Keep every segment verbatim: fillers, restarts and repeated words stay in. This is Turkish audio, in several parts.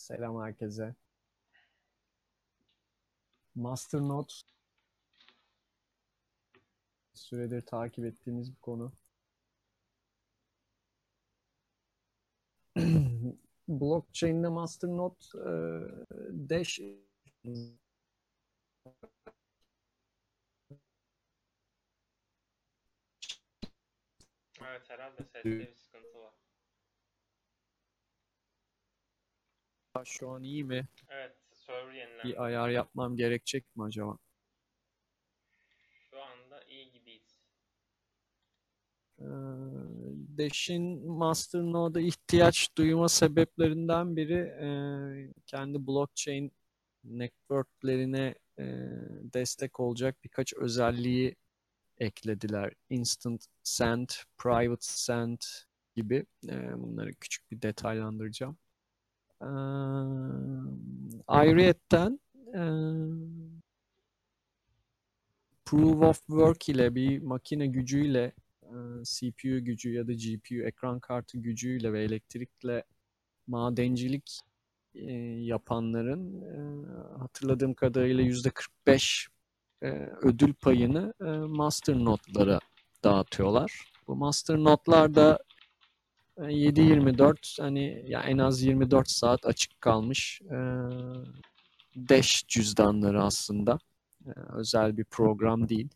Selam herkese. Masternode süredir takip ettiğimiz bir konu. Blockchain'de Masternode e, Dash Evet, herhalde seste bir sıkıntı var. şu an iyi mi? Evet, server yenilendi. Bir ayar yapmam gerekecek mi acaba? Şu anda iyi gibiyiz. E, Dash'in Masternode'a ihtiyaç duyma sebeplerinden biri e, kendi blockchain networklerine e, destek olacak birkaç özelliği eklediler. Instant Send, Private Send gibi. E, bunları küçük bir detaylandıracağım. E, ayrıyetten e, Proof of Work ile bir makine gücüyle e, C P U gücü ya da G P U ekran kartı gücüyle ve elektrikle madencilik e, yapanların e, hatırladığım kadarıyla yüzde kırk beş e, ödül payını e, master notlara dağıtıyorlar. Bu master notlar da e, yedi yirmi dört hani ya en az yirmi dört saat açık kalmış e, Dash cüzdanları aslında. E, özel bir program değil.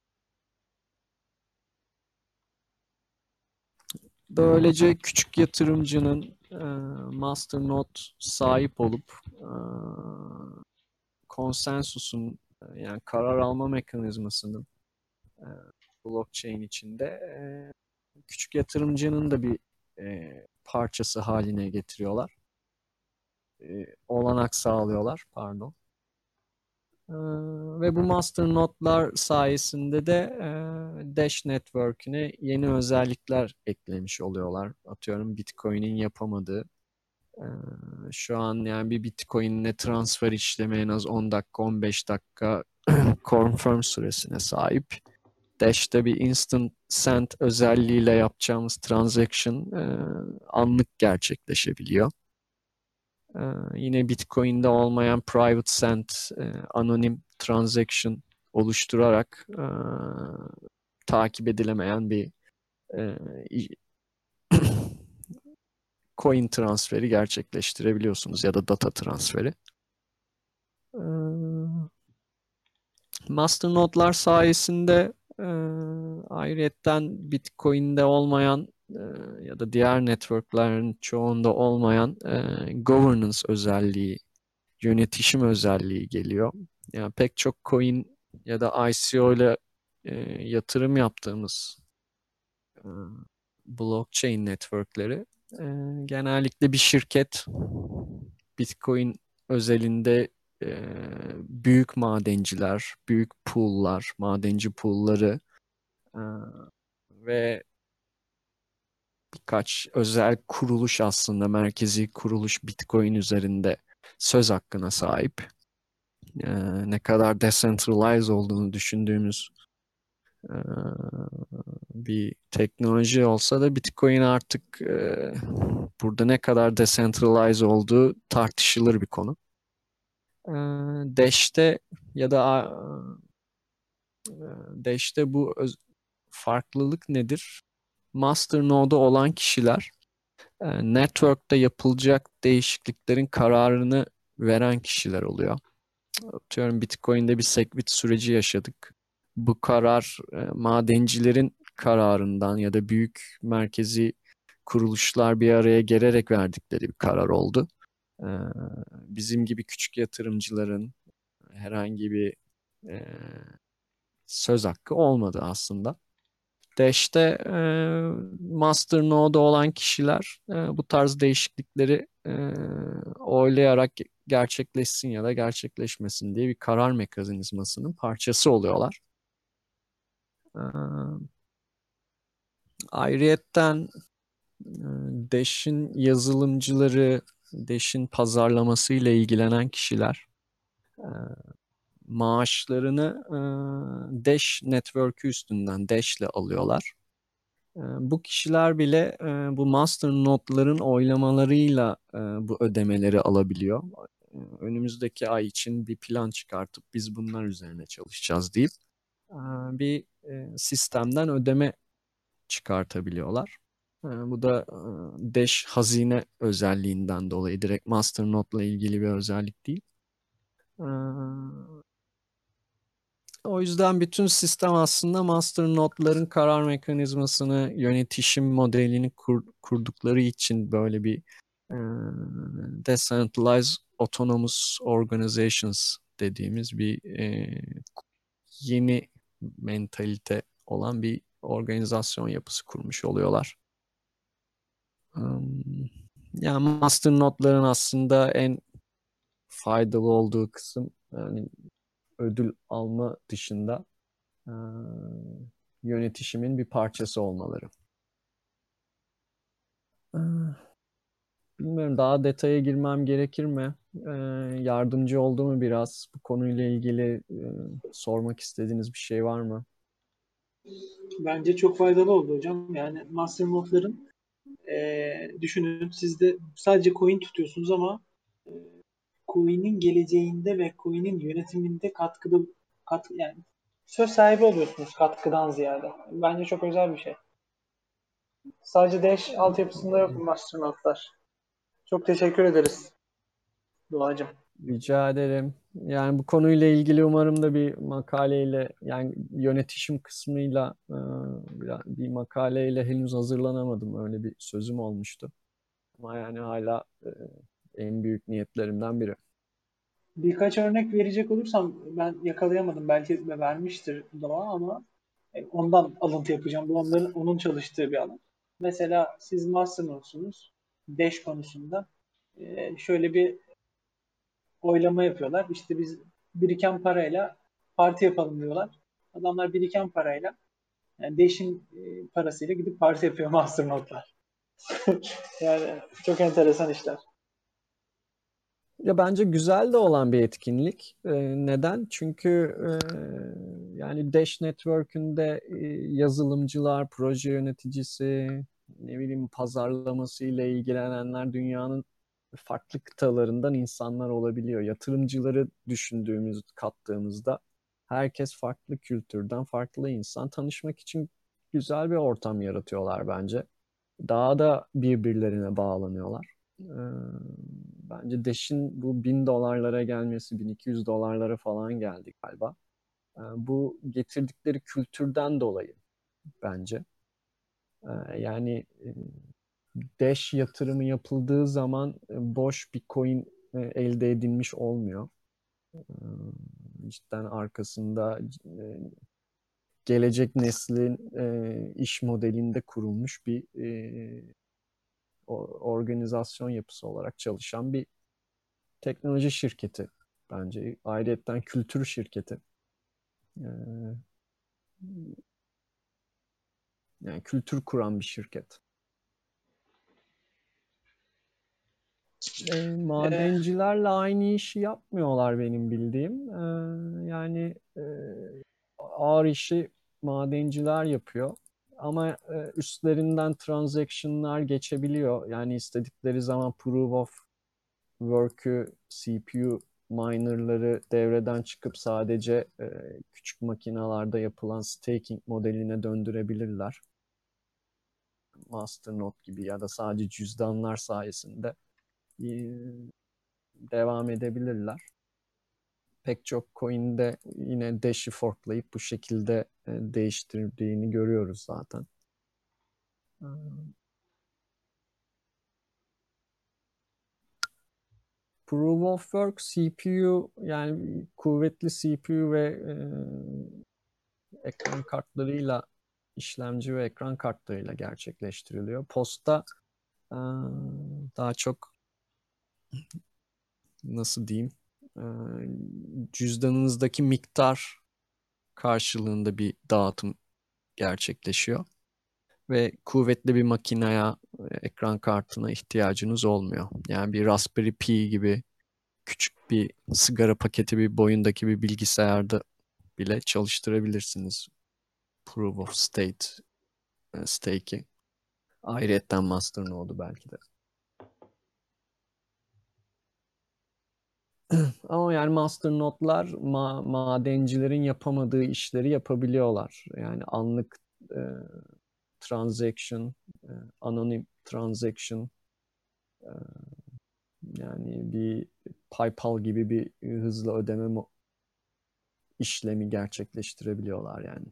Böylece küçük yatırımcının e, Masternode sahip olup e, konsensusun e, yani karar alma mekanizmasının e, blockchain içinde e, küçük yatırımcının da bir e, parçası haline getiriyorlar. E, olanak sağlıyorlar, pardon. E, ve bu master notlar sayesinde de e, Dash Network'üne yeni özellikler eklemiş oluyorlar. Atıyorum Bitcoin'in yapamadığı. E, şu an yani bir Bitcoin'le transfer işlemi en az on dakika on beş dakika confirm süresine sahip. Dash'te bir instant send özelliğiyle yapacağımız transaction e, anlık gerçekleşebiliyor. E, yine Bitcoin'de olmayan private send e, anonim transaction oluşturarak e, takip edilemeyen bir e, coin transferi gerçekleştirebiliyorsunuz ya da data transferi. E, Masternodlar sayesinde e, ayrıyetten Bitcoin'de olmayan e, ya da diğer networklerin çoğunda olmayan e, governance özelliği, yönetişim özelliği geliyor. Yani pek çok coin ya da I C O ile e, yatırım yaptığımız e, blockchain networkleri e, genellikle bir şirket Bitcoin özelinde e, büyük madenciler, büyük pool'lar, madenci pool'ları e, ve birkaç özel kuruluş aslında merkezi kuruluş Bitcoin üzerinde söz hakkına sahip. E, ne kadar decentralize olduğunu düşündüğümüz e, bir teknoloji olsa da Bitcoin artık e, burada ne kadar decentralize olduğu tartışılır bir konu. E, Dash'te ya da e, Dash'te bu öz- farklılık nedir? Masternode'da olan kişiler e, network'te yapılacak değişikliklerin kararını veren kişiler oluyor. Atıyorum Bitcoin'de bir segwit süreci yaşadık. Bu karar e, madencilerin kararından ya da büyük merkezi kuruluşlar bir araya gelerek verdikleri bir karar oldu. E, bizim gibi küçük yatırımcıların herhangi bir e, söz hakkı olmadı aslında. Dash'te e, Masternode'da olan kişiler e, bu tarz değişiklikleri e, oylayarak gerçekleşsin ya da gerçekleşmesin diye bir karar mekanizmasının parçası oluyorlar. E, ayrıyetten e, Dash'in yazılımcıları, Dash'in pazarlaması ile ilgilenen kişiler e, maaşlarını e, Dash Network'ü üstünden Dash'le alıyorlar. E, bu kişiler bile e, bu master nodların oylamalarıyla e, bu ödemeleri alabiliyor. E, önümüzdeki ay için bir plan çıkartıp biz bunlar üzerine çalışacağız deyip e, bir e, sistemden ödeme çıkartabiliyorlar. E, bu da e, Dash hazine özelliğinden dolayı direkt master node ile ilgili bir özellik değil. E, O yüzden bütün sistem aslında master node'ların karar mekanizmasını, yönetişim modelini kur, kurdukları için böyle bir e, decentralized autonomous organizations dediğimiz bir e, yeni mentalite olan bir organizasyon yapısı kurmuş oluyorlar. Um, yani master node'ların aslında en faydalı olduğu kısım yani ödül alma dışında e, yönetişimin bir parçası olmaları. E, bilmiyorum daha detaya girmem gerekir mi? E, yardımcı oldu mu biraz? Bu konuyla ilgili e, sormak istediğiniz bir şey var mı? Bence çok faydalı oldu hocam. Yani master notların eee düşünün siz de sadece coin tutuyorsunuz ama eee, coin'in geleceğinde ve coin'in yönetiminde katkıda kat, yani söz sahibi oluyorsunuz katkıdan ziyade. Bence çok özel bir şey. Sadece Dash altyapısında yok bu master notlar. Çok teşekkür ederiz Doğacığım. Rica ederim. Yani bu konuyla ilgili umarım da bir makaleyle yani yönetişim kısmıyla e, bir makaleyle henüz hazırlanamadım. Öyle bir sözüm olmuştu. Ama yani hala e, en büyük niyetlerimden biri. Birkaç örnek verecek olursam ben yakalayamadım. Belki de vermiştir Doğa ama e, ondan alıntı yapacağım. Bu onların onun çalıştığı bir alan. Mesela siz master node'sunuz. Dash konusunda. E, şöyle bir oylama yapıyorlar. İşte biz biriken parayla parti yapalım diyorlar. Adamlar biriken parayla yani Dash'in e, parasıyla gidip parti yapıyor master node'lar. Yani çok enteresan işler. Ya bence güzel de olan bir etkinlik. Ee, neden? Çünkü e, yani Dash Network'ünde e, yazılımcılar, proje yöneticisi, ne bileyim pazarlaması ile ilgilenenler dünyanın farklı kıtalarından insanlar olabiliyor. Yatırımcıları düşündüğümüz, kattığımızda herkes farklı kültürden, farklı insan tanışmak için güzel bir ortam yaratıyorlar bence. Daha da birbirlerine bağlanıyorlar. Ee, bence Dash'in bu bin dolarlara gelmesi, bin iki yüz dolarlara falan geldi galiba. Ee, bu getirdikleri kültürden dolayı bence. Ee, yani e, Dash yatırımı yapıldığı zaman e, boş bir coin e, elde edilmiş olmuyor. Ee, cidden arkasında e, gelecek neslin e, iş modelinde kurulmuş bir e, organizasyon yapısı olarak çalışan bir teknoloji şirketi bence. Ayrıyeten kültür şirketi. Ee, yani kültür kuran bir şirket. Ee, Ee, madencilerle aynı işi yapmıyorlar benim bildiğim. Ee, yani e, ağır işi madenciler yapıyor. Ama e, üstlerinden transaction'lar geçebiliyor. Yani istedikleri zaman proof of work'ü C P U minerları devreden çıkıp sadece e, küçük makinalarda yapılan staking modeline döndürebilirler. Masternode gibi ya da sadece cüzdanlar sayesinde e, devam edebilirler. Pek çok coin'de yine Dash'i forklayıp bu şekilde e, değiştirdiğini görüyoruz zaten. Proof of Work C P U yani kuvvetli C P U ve e, ekran kartlarıyla işlemci ve ekran kartlarıyla gerçekleştiriliyor. Posta e, daha çok nasıl diyeyim e, cüzdanınızdaki miktar karşılığında bir dağıtım gerçekleşiyor ve kuvvetli bir makineye, ekran kartına ihtiyacınız olmuyor. Yani bir Raspberry Pi gibi küçük bir sigara paketi bir boyundaki bir bilgisayarda bile çalıştırabilirsiniz Proof of Stake e, stake'i. Ayrıyetten masternode'u belki de. Ama yani masternode'lar ma madencilerin yapamadığı işleri yapabiliyorlar. Yani anlık e, transaction, e, anonim transaction, e, yani bir PayPal gibi bir hızlı ödeme işlemi gerçekleştirebiliyorlar yani.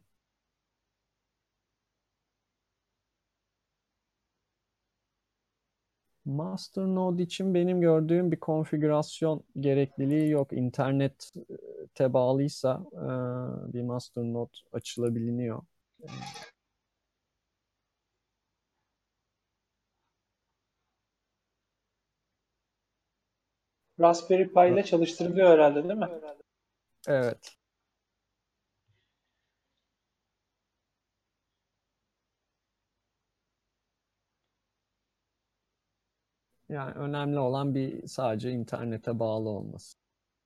Masternode için benim gördüğüm bir konfigürasyon gerekliliği yok. İnternete bağlıysa e, bir masternode açılabiliyor. Raspberry Pi ile çalıştırılıyor herhalde, değil mi? Evet. Yani önemli olan bir sadece internete bağlı olması.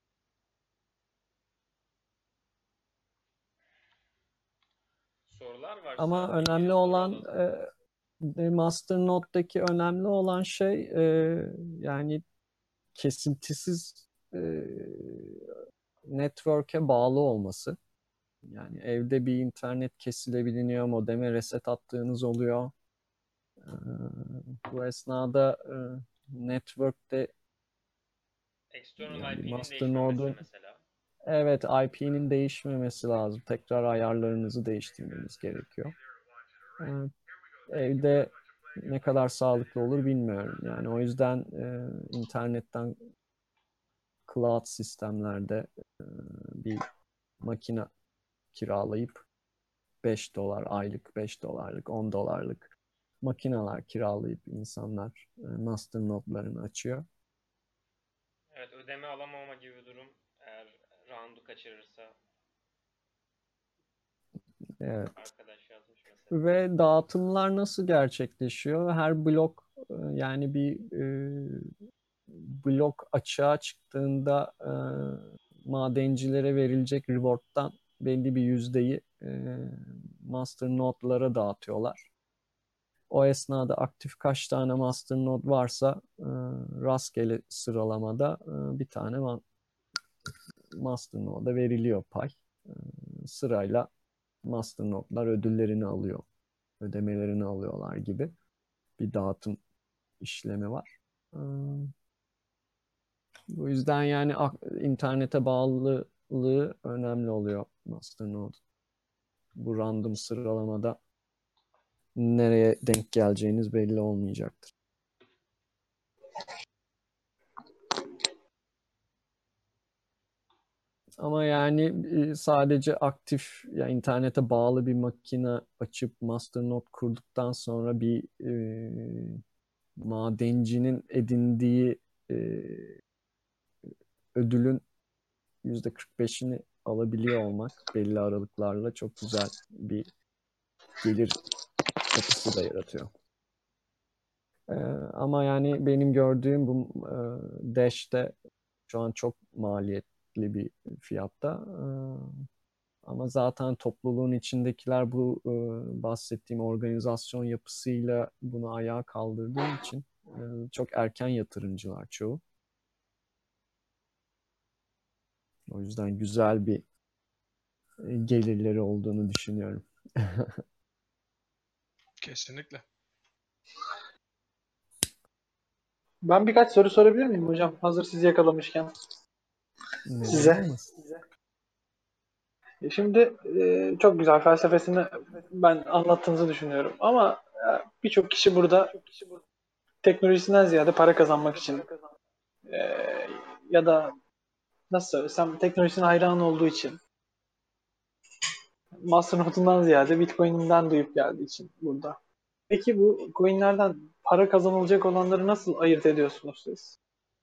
Sorular varsa Ama bir önemli soru olan alalım. e, Masternode'daki önemli olan şey e, yani kesintisiz e, network'e bağlı olması. Yani evde bir internet kesilebiliyor, modeme reset attığınız oluyor. E, bu esnada e, network'te External yani I P'nin değişmemesi Masternode'un mesela. evet I P'nin değişmemesi lazım. Tekrar ayarlarınızı değiştirmeniz gerekiyor. E, evde ne kadar sağlıklı olur bilmiyorum. Yani o yüzden e, internetten cloud sistemlerde e, bir makine kiralayıp beş dolar aylık, beş dolarlık, on dolarlık makineler kiralayıp insanlar e, master nodlarını açıyor. Evet, ödeme alamama gibi bir durum eğer round'u kaçırırsa. Evet. Arkadaş yazmış mesela. Ve dağıtımlar nasıl gerçekleşiyor? Her blok e, yani bir e, blok açığa çıktığında e, madencilere verilecek reward'tan belli bir yüzdeyi e, master node'lara dağıtıyorlar. O esnada aktif kaç tane master node varsa e, rastgele sıralamada e, bir tane ma master node'a veriliyor pay. E, sırayla master node'lar ödüllerini alıyor, ödemelerini alıyorlar gibi bir dağıtım işlemi var. E, bu yüzden yani internete bağlılığı önemli oluyor masternode. Bu random sıralamada nereye denk geleceğiniz belli olmayacaktır. Ama yani sadece aktif ya yani internete bağlı bir makine açıp masternode kurduktan sonra bir e, madencinin edindiği e, ödülün yüzde kırk beşini alabiliyor olmak belli aralıklarla çok güzel bir gelir kapısı da yaratıyor. Ee, ama yani benim gördüğüm bu e, Dash'te şu an çok maliyetli bir fiyatta. Ee, ama zaten topluluğun içindekiler bu e, bahsettiğim organizasyon yapısıyla bunu ayağa kaldırdığı için e, çok erken yatırımcılar çoğu. O yüzden güzel bir e, gelirleri olduğunu düşünüyorum. Kesinlikle. Ben birkaç soru sorabilir miyim hocam? Hazır sizi yakalamışken. Neden Size. olmasın? Şimdi e, çok güzel felsefesini ben anlattığınızı düşünüyorum. Ama e, birçok kişi burada teknolojisinden ziyade para kazanmak için e, ya da nasıl söylesem teknolojisine hayran olduğu için Masternode'undan ziyade Bitcoin'inden duyup geldiği için burada. Peki bu coinlerden para kazanılacak olanları nasıl ayırt ediyorsunuz siz?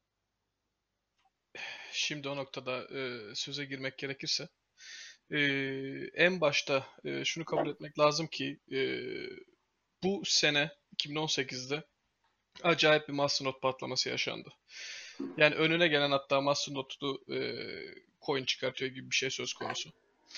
Şimdi o noktada e, söze girmek gerekirse e, en başta e, şunu kabul etmek lazım ki e, bu sene iki bin on sekizde acayip bir masternode patlaması yaşandı. Yani önüne gelen hatta masternode'lu e, coin çıkartıyor gibi bir şey söz konusu.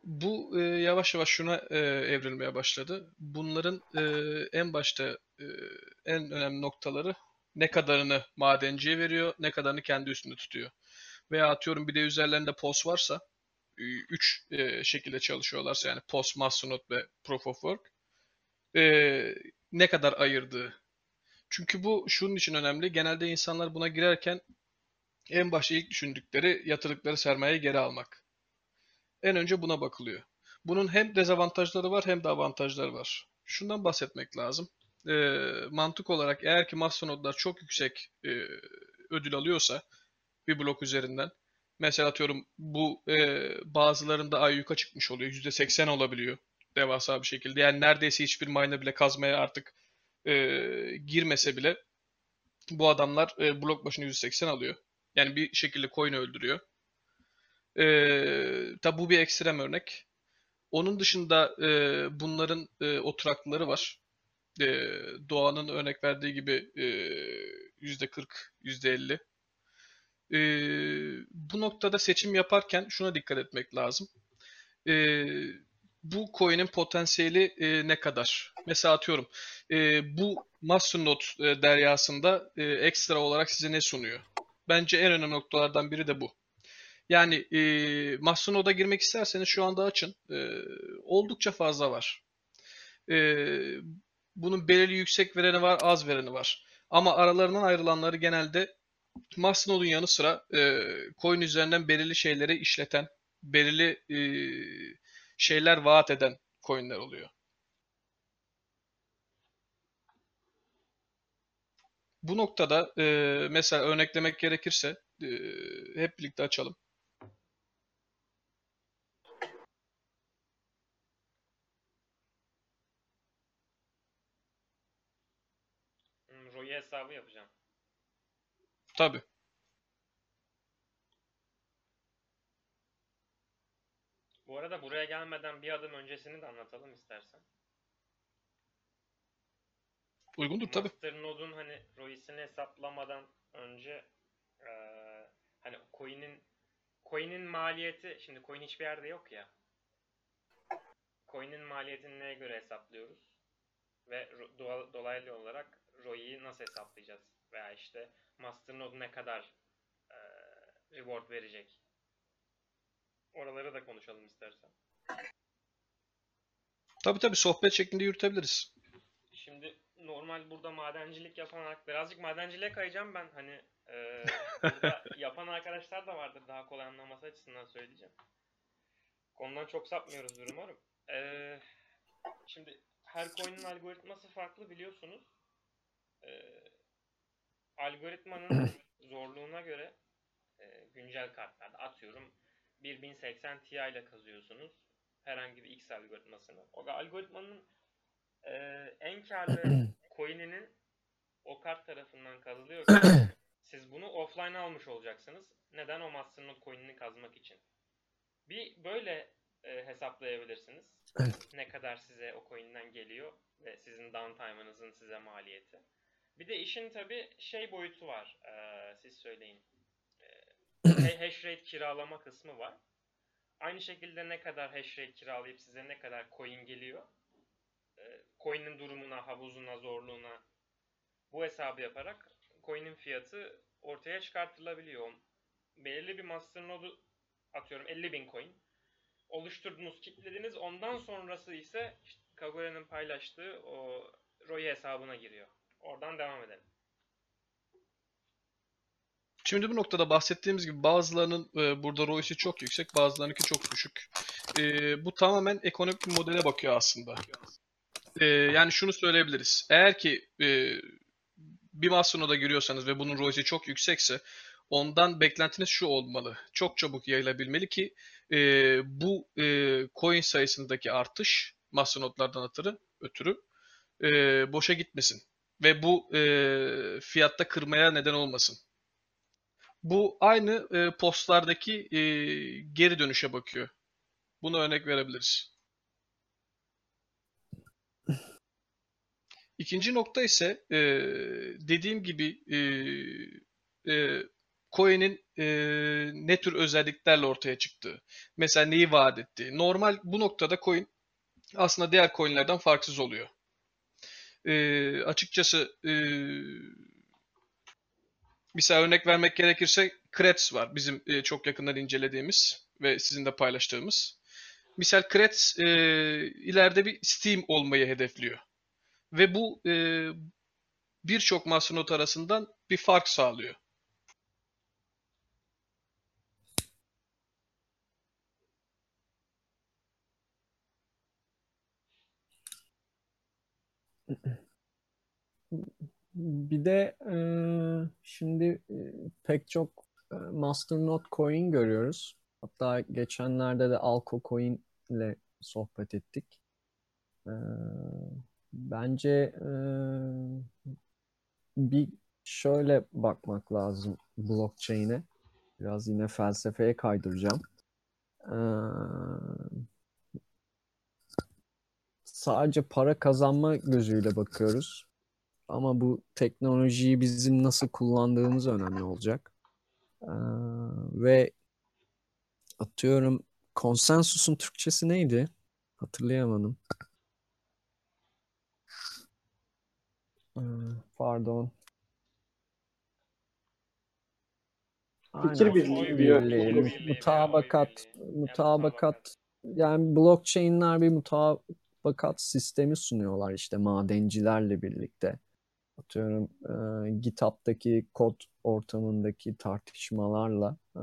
Bu e, yavaş yavaş şuna e, evrilmeye başladı. Bunların e, en başta e, en önemli noktaları ne kadarını madenciye veriyor, ne kadarını kendi üstünde tutuyor. Veya atıyorum bir de üzerlerinde P O S varsa, üç e, şekilde çalışıyorlarsa yani P O S, Masternode ve Proof of Work e, ne kadar ayırdığı. Çünkü bu şunun için önemli. Genelde insanlar buna girerken en başta ilk düşündükleri yatırdıkları sermayeyi geri almak. En önce buna bakılıyor. Bunun hem dezavantajları var hem de avantajları var. Şundan bahsetmek lazım. E, mantık olarak eğer ki masternodlar çok yüksek e, ödül alıyorsa bir blok üzerinden, mesela atıyorum bu e, bazılarında ayyuka çıkmış oluyor. yüzde seksen olabiliyor devasa bir şekilde. Yani neredeyse hiçbir miner bile kazmaya artık e, girmese bile bu adamlar e, blok başına yüzde seksen alıyor. Yani bir şekilde coin'i öldürüyor. E, tabi bu bir ekstrem örnek. Onun dışında e, bunların e, oturaklıları var. E, Doğan'ın örnek verdiği gibi e, yüzde kırk, yüzde elli. E, Bu noktada seçim yaparken şuna dikkat etmek lazım. E, Bu coin'in potansiyeli e, ne kadar? Mesela atıyorum e, bu Masternode e, deryasında e, ekstra olarak size ne sunuyor? Bence en önemli noktalardan biri de bu. Yani e, Masternode'a girmek isterseniz şu anda açın. E, oldukça fazla var. E, Bunun belirli yüksek vereni var, az vereni var. Ama aralarından ayrılanları genelde Masternode'un yanı sıra e, coin üzerinden belirli şeyleri işleten, belirli e, şeyler vaat eden coinler oluyor. Bu noktada e, mesela örneklemek gerekirse e, hep birlikte açalım. Hmm, R O I hesabı yapacağım. Tabii. Bu arada buraya gelmeden bir adım öncesini de anlatalım istersen. Uygundur tabii. Masternode'un hani R O I'sini hesaplamadan önce eee hani coin'in coin'in maliyeti, şimdi coin hiçbir yerde yok ya. Coin'in maliyetini neye göre hesaplıyoruz? Ve do- dolaylı olarak R O I'yi nasıl hesaplayacağız? Veya işte Masternode ne kadar eee reward verecek? Oraları da konuşalım istersen. Tabii tabii sohbet şeklinde yürütebiliriz. Şimdi normal burada madencilik yapan, birazcık madenciliğe kayacağım ben. Hani e, burada yapan arkadaşlar da vardır, daha kolay anlaması açısından söyleyeceğim. Konudan çok sapmıyoruzdur umarım. E, şimdi her coin'in algoritması farklı biliyorsunuz. E, algoritmanın zorluğuna göre e, güncel kartlarda atıyorum bir bin seksen Ti ile kazıyorsunuz herhangi bir X algoritmasını. O da algoritmanın e, en karlı coin'inin o kart tarafından kazılıyorken siz bunu offline almış olacaksınız. Neden? O Masternode coin'ini kazmak için. Bir böyle e, hesaplayabilirsiniz. Ne kadar size o coin'den geliyor ve sizin downtime'ınızın size maliyeti. Bir de işin tabi şey boyutu var. Ee, siz söyleyin. Ee, hash rate kiralama kısmı var. Aynı şekilde ne kadar hash rate kiralayıp size ne kadar coin geliyor. Ee, coin'in durumuna, havuzuna, zorluğuna bu hesabı yaparak coin'in fiyatı ortaya çıkartılabiliyor. Belirli bir masternode'u atıyorum elli bin coin oluşturdunuz, kilitlediniz. Ondan sonrası ise işte Kagore'nin paylaştığı o R O I hesabına giriyor. Oradan devam edelim. Şimdi bu noktada bahsettiğimiz gibi bazılarının e, burada R O I'si çok yüksek, bazılarınınki çok düşük. E, bu tamamen ekonomik bir modele bakıyor aslında. E, yani şunu söyleyebiliriz. Eğer ki e, bir Masternode'a giriyorsanız ve bunun R O I'si çok yüksekse ondan beklentiniz şu olmalı. Çok çabuk yayılabilmeli ki e, bu e, coin sayısındaki artış Masternode'lardan ötürü, ötürü e, boşa gitmesin. Ve bu e, fiyatta kırmaya neden olmasın. Bu aynı e, postlardaki e, geri dönüşe bakıyor. Bunu örnek verebiliriz. İkinci nokta ise e, dediğim gibi e, e, coin'in e, ne tür özelliklerle ortaya çıktığı, mesela neyi vaat ettiği. Normal bu noktada coin aslında diğer coin'lerden farksız oluyor. E, açıkçası e, misal örnek vermek gerekirse Kretz var. Bizim e, çok yakından incelediğimiz ve sizin de paylaştığımız. Misal Kretz e, ileride bir Steam olmayı hedefliyor. Ve bu e, birçok masternode arasından bir fark sağlıyor. Bir de e, şimdi e, pek çok e, Masternode coin görüyoruz. Hatta geçenlerde de Alco Coin ile sohbet ettik. E, bence e, bir şöyle bakmak lazım blockchain'e. Biraz yine felsefeye kaydıracağım. E, sadece para kazanma gözüyle bakıyoruz. Ama bu teknolojiyi bizim nasıl kullandığımız önemli olacak. Ee, ve atıyorum konsensusun Türkçesi neydi? Hatırlayamadım. Ee, pardon. Fikir Aynen, birliği fikir diyor. birliği, Oy mu- birliği veya oy mutabakat, birliği. Ya mutabakat. mutabakat. Yani blockchain'ler bir mutabakat sistemi sunuyorlar işte madencilerle birlikte. Atıyorum e, GitHub'daki kod ortamındaki tartışmalarla e,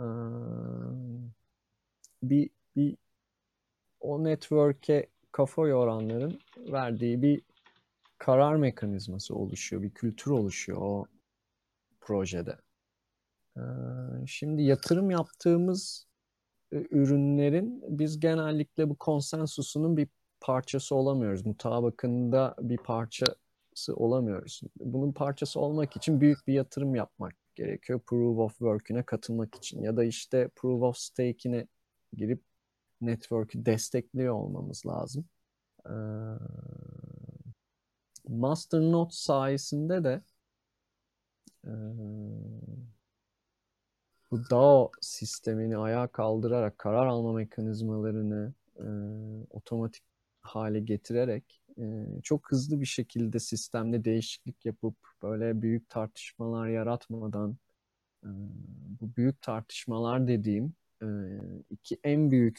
bir bir o network'e kafa yoranların verdiği bir karar mekanizması oluşuyor, bir kültür oluşuyor o projede. Ee, şimdi yatırım yaptığımız e, ürünlerin biz genellikle bu konsensusunun bir parçası olamıyoruz. Mutabakında bir parçası olamıyoruz. Bunun parçası olmak için büyük bir yatırım yapmak gerekiyor. Proof of Work'üne katılmak için ya da işte Proof of Stake'ine girip network'ü destekliyor olmamız lazım. Ee, Masternode sayesinde de e, bu DAO sistemini ayağa kaldırarak karar alma mekanizmalarını e, otomatik hale getirerek e, çok hızlı bir şekilde sistemde değişiklik yapıp böyle büyük tartışmalar yaratmadan e, bu büyük tartışmalar dediğim e, iki en büyük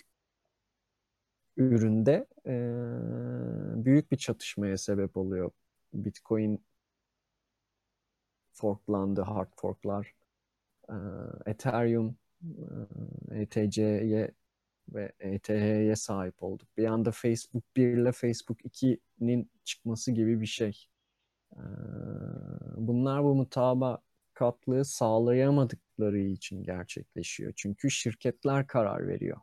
üründe e, büyük bir çatışmaya sebep oluyor. Bitcoin forklandı, hard forklar. E, Ethereum e, E T C'ye ve E T H'ye sahip olduk. Bir anda Facebook bir ile Facebook ikinin çıkması gibi bir şey. E, bunlar bu mutabakatlığı sağlayamadıkları için gerçekleşiyor. Çünkü şirketler karar veriyor.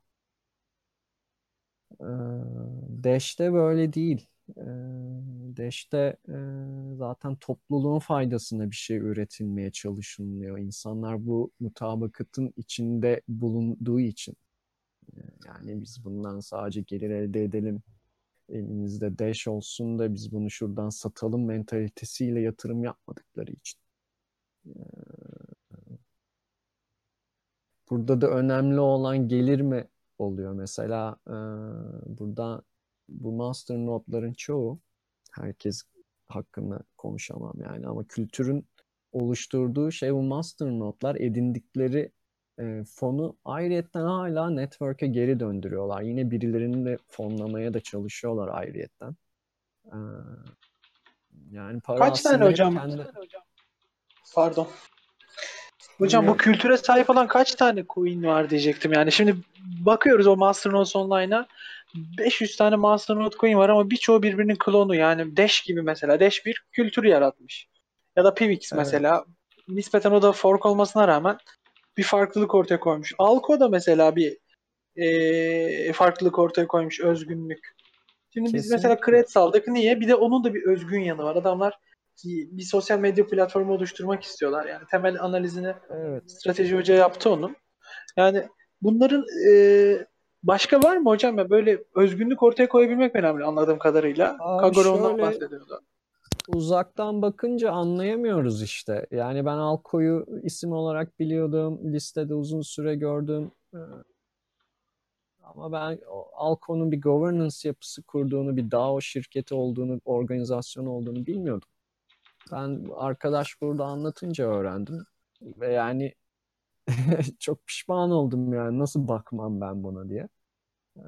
Ee, Dash'te böyle değil. Ee, Dash'te e, zaten topluluğun faydasına bir şey üretilmeye çalışılıyor. İnsanlar bu mutabakatın içinde bulunduğu için. Ee, Yani biz bundan sadece gelir elde edelim. Elimizde Dash olsun da biz bunu şuradan satalım mentalitesiyle yatırım yapmadıkları için. Ee, Burada da önemli olan gelir mi oluyor? Mesela e, burada bu master node'ların çoğu herkes hakkında konuşamam yani ama kültürün oluşturduğu şey bu master node'lar edindikleri e, fonu ayrıyetten hala network'e geri döndürüyorlar. Yine birilerini de fonlamaya da çalışıyorlar ayrıyetten. E, yani para Kaç tane aslında hep hocam? kendi... Pardon. Hocam bu Buyur. kültüre sahip olan kaç tane coin var diyecektim. Yani şimdi bakıyoruz o Masternodes Online'a beş yüz tane Masternode coin var ama birçoğu birbirinin klonu. Yani Dash gibi mesela. Dash bir kültür yaratmış. Ya da Pivx Evet. mesela. Nispeten o da fork olmasına rağmen bir farklılık ortaya koymuş. Alco da mesela bir e, farklılık ortaya koymuş. Özgünlük. Şimdi biz mesela Kesinlikle. Kretz aldık. Niye? Bir de onun da bir özgün yanı var. Adamlar bir sosyal medya platformu oluşturmak istiyorlar. Yani temel analizini Evet. Strateji Hoca yaptı onun. Yani bunların e, başka var mı hocam? Ya böyle özgünlük ortaya koyabilmek önemli anladığım kadarıyla. Abi Kagura ondan şöyle bahsediyordu. uzaktan bakınca anlayamıyoruz işte. Yani ben Alco'yu isim olarak biliyordum. Listede uzun süre gördüm. Ee, Ama ben o Alco'nun bir governance yapısı kurduğunu, bir DAO şirketi olduğunu, organizasyon olduğunu bilmiyordum. Ben arkadaş burada anlatınca öğrendim. Ve yani çok pişman oldum yani nasıl bakmam ben buna diye. Ee,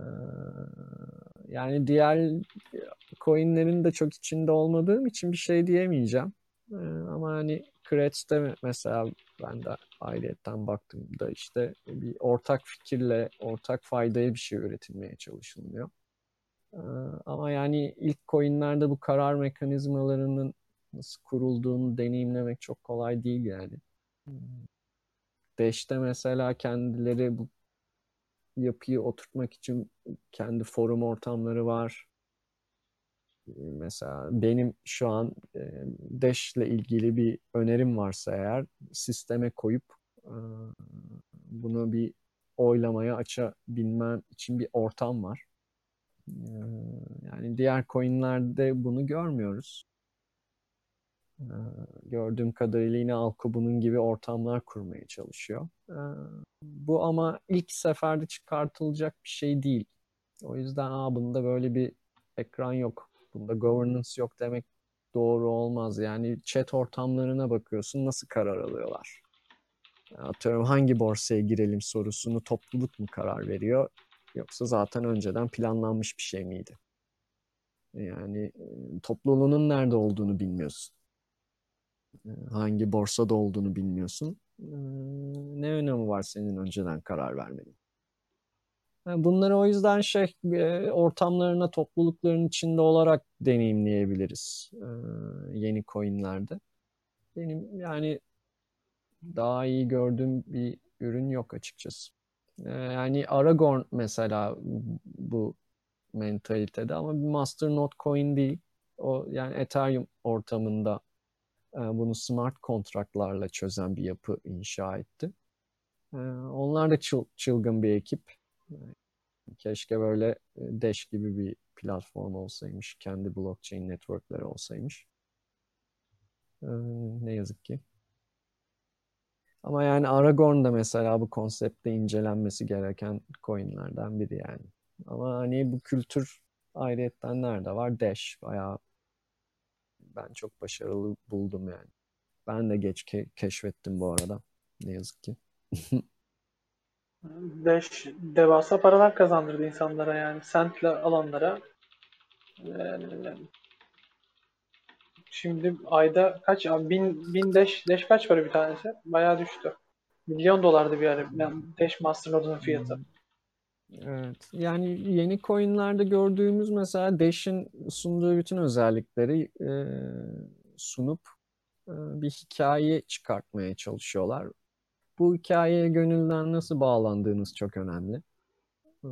Yani diğer coinlerin de çok içinde olmadığım için bir şey diyemeyeceğim. Ee, Ama hani Kretz'te mesela ben de ayrıyetten baktığımda işte bir ortak fikirle, ortak faydaya bir şey üretilmeye çalışılıyor. Ee, Ama yani ilk coinlerde bu karar mekanizmalarının nasıl kurulduğunu deneyimlemek çok kolay değil yani. Dash'te mesela kendileri bu yapıyı oturtmak için kendi forum ortamları var. Mesela benim şu an e, Dash ile ilgili bir önerim varsa eğer sisteme koyup e, bunu bir oylamaya açabilmem için bir ortam var. E, Yani diğer coinlerde bunu görmüyoruz. E, Gördüğüm kadarıyla yine Alco bunun gibi ortamlar kurmaya çalışıyor. E, Bu ama ilk seferde çıkartılacak bir şey değil. O yüzden Aa, bunda böyle bir ekran yok, bunda governance yok demek doğru olmaz. Yani chat ortamlarına bakıyorsun nasıl karar alıyorlar. Atıyorum hangi borsaya girelim sorusunu topluluk mu karar veriyor yoksa zaten önceden planlanmış bir şey miydi? Yani topluluğunun nerede olduğunu bilmiyorsun. Hangi borsada olduğunu bilmiyorsun. Ne önemi var senin önceden karar vermenin? Bunları o yüzden şey ortamlarına toplulukların içinde olarak deneyimleyebiliriz yeni coinlerde. Benim yani daha iyi gördüğüm bir ürün yok açıkçası. Yani Aragorn mesela bu mentalitede ama bir masternode coin değil. O yani Ethereum ortamında bunu smart kontratlarla çözen bir yapı inşa etti. Onlar da çıl, çılgın bir ekip. Keşke böyle Dash gibi bir platform olsaymış. Kendi blockchain networkleri olsaymış. Ee, Ne yazık ki. Ama yani Aragorn da mesela bu konsepte incelenmesi gereken coinlerden biri yani. Ama hani bu kültür ayrıyetten nerede var? Dash. Bayağı ben çok başarılı buldum yani. Ben de geç ke- keşfettim bu arada. Ne yazık ki. Dash devasa paralar kazandırdı insanlara yani. Cent'le alanlara. Ee, Şimdi ayda kaç abi? Bin, bin Dash, Dash kaç para bir tanesi? Bayağı düştü. Milyon dolardı bir ara. Yani Dash Masternode'un fiyatı. Evet. Yani yeni coinlerde gördüğümüz mesela Dash'in sunduğu bütün özellikleri e, sunup e, bir hikaye çıkartmaya çalışıyorlar. Bu hikayeye gönülden nasıl bağlandığınız çok önemli. E,